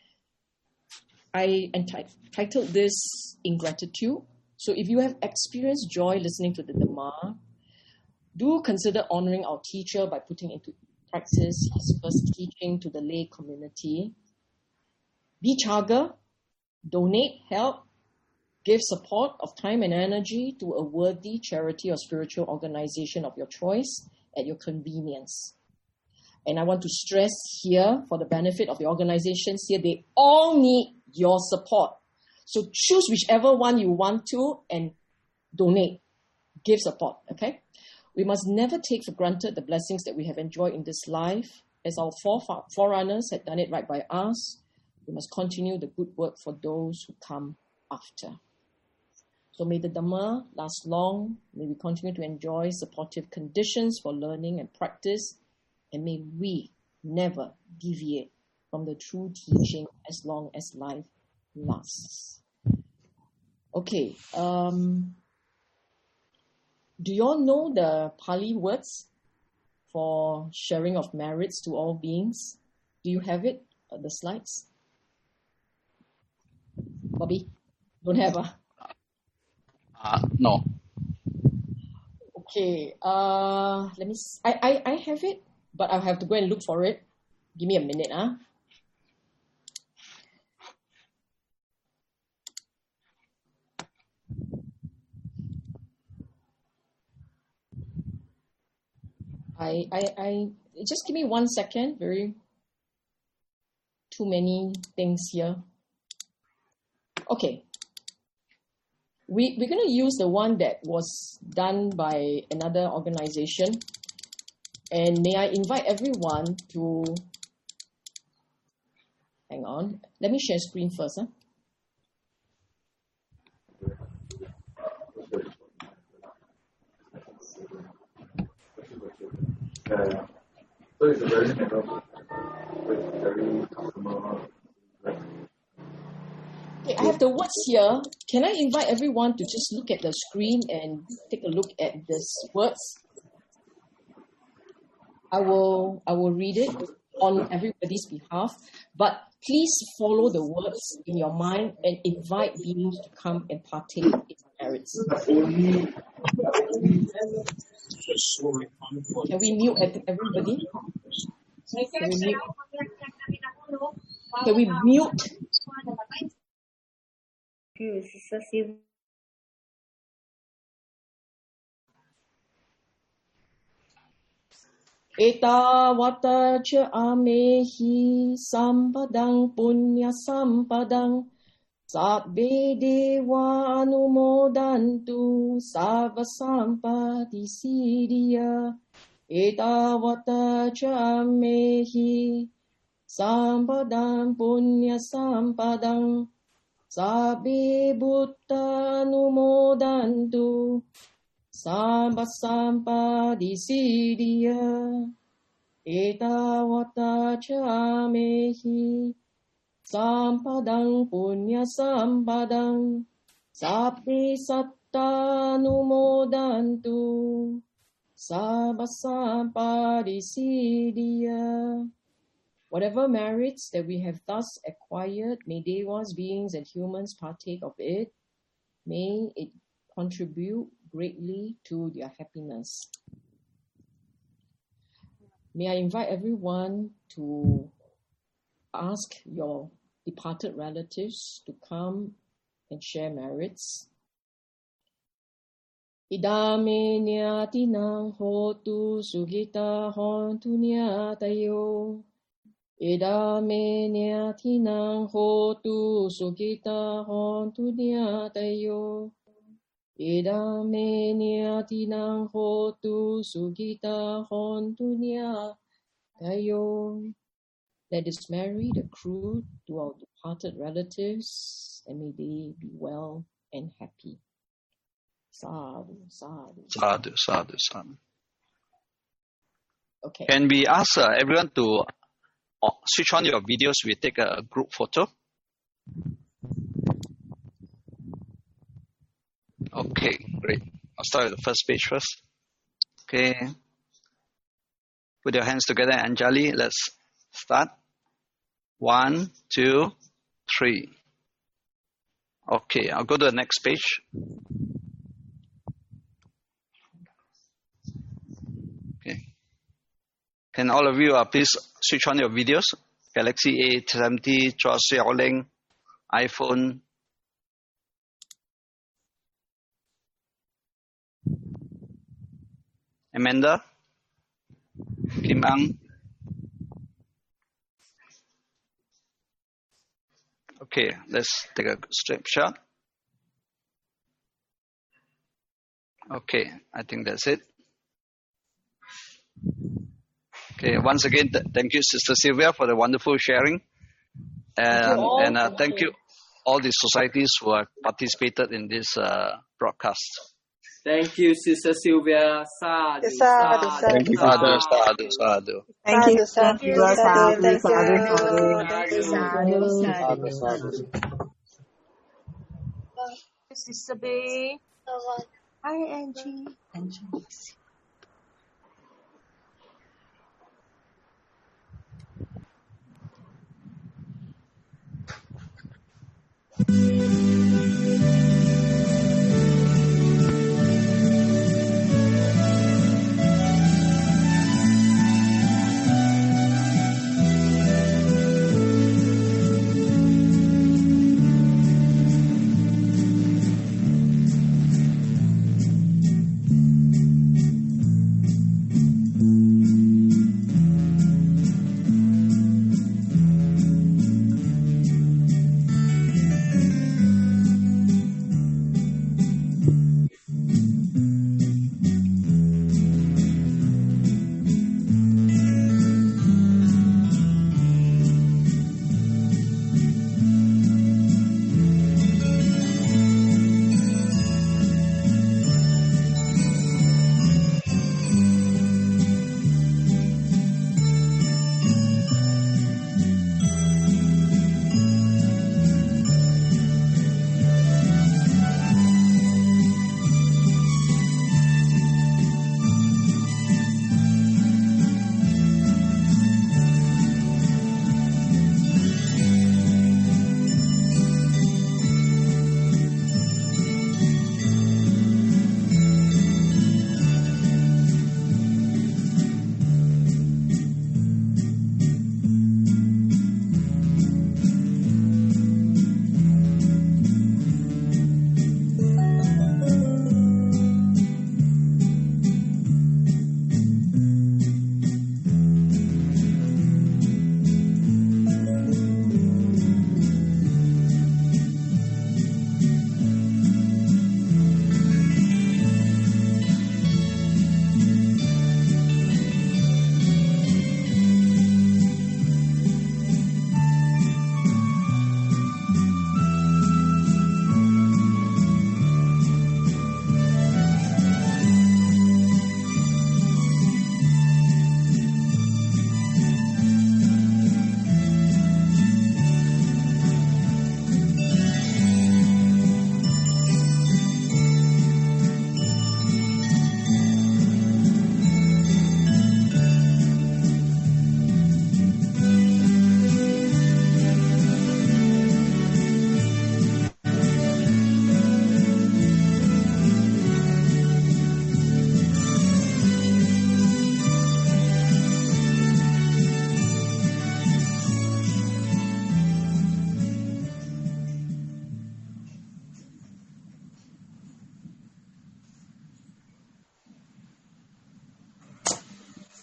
I entitled this Ingratitude. So if you have experienced joy listening to the Dhamma, do consider honoring our teacher by putting into practice his first teaching to the lay community. Be chaga, donate, help, give support of time and energy to a worthy charity or spiritual organization of your choice at your convenience. And I want to stress here, for the benefit of the organizations here, they all need your support. So choose whichever one you want to and donate, give support, okay? We must never take for granted the blessings that we have enjoyed in this life. As our forerunners had done it right by us, we must continue the good work for those who come after. So may the Dhamma last long. May we continue to enjoy supportive conditions for learning and practice. And may we never deviate from the true teaching as long as life lasts. Okay. Um, do you all know the Pali words for sharing of merits to all beings? Do you have it? Uh, the slides? Bobby? Don't have ah? Uh, no. Okay. Uh, let me. I, I I have it, but I'll have to go and look for it. Give me a minute, ah. I I I just give me one second. Very too many things here. Okay. We, we're going to use the one that was done by another organization. And may I invite everyone to, hang on, let me share screen first. Huh? Uh, so it's a very very Okay, I have the words here. Can I invite everyone to just look at the screen and take a look at these words? I will I will read it on everybody's behalf, but please follow the words in your mind and invite beings to come and partake in merits. Can we mute everybody? Can we mute? Can we mute? Etawata cha amehi sampadang punya sampadang sabbe dewa anumodantu sabba sampati siddhya. Etawata cha amehi sampadang punya sampadang sabbe buddha anumodantu Samba sampadi siddhya. Etawata cha mehi sampadang punya sampadang sabbe satta numodantu sabba sampadi siddhya. Whatever merits that we have thus acquired, may devas, beings, and humans partake of it. May it contribute greatly to their happiness. May I invite everyone to ask your departed relatives to come and share merits. Idame nyatinang hotu sugita hontu nyatayo. Idame nyatinang hotu sugita hontu nyatayo. Idame nyatinang hotu sugita hontu nyatayo. Let us marry the crew to our departed relatives, and may they be well and happy. Sadhu, sadhu. Sadhu, sadhu, sadhu. Okay. Can we ask uh, everyone to uh, switch on your videos? We take a group photo. Okay, great. I'll start with the first page first. Okay. Put your hands together, Anjali. Let's start. One, two, three. Okay, I'll go to the next page. Okay. Can all of you uh, please switch on your videos? Galaxy A seventy, Chua Xiaoling, iPhone. Amanda, Kim Ang, Okay, let's take a snapshot. Okay, I think that's it. Okay, once again, th- thank you, Sister Sylvia, for the wonderful sharing. Thank you Um, all. and uh, Thank thank you. you all the societies who have participated in this uh, broadcast. Thank you, Sister Sylvia. Sadhu, Sadhu, sadhu, sadhu. Thank you, Sadhu, sister. sadhu, sadhu. Thank you, Thank sadhu, you, sadhu, sadhu, thank sadhu, you. sadhu, Thank you, sadhu, sadhu. sadhu. Sadhu, sadhu. Sister Bay. Hi, Angie. Angie. Thank you.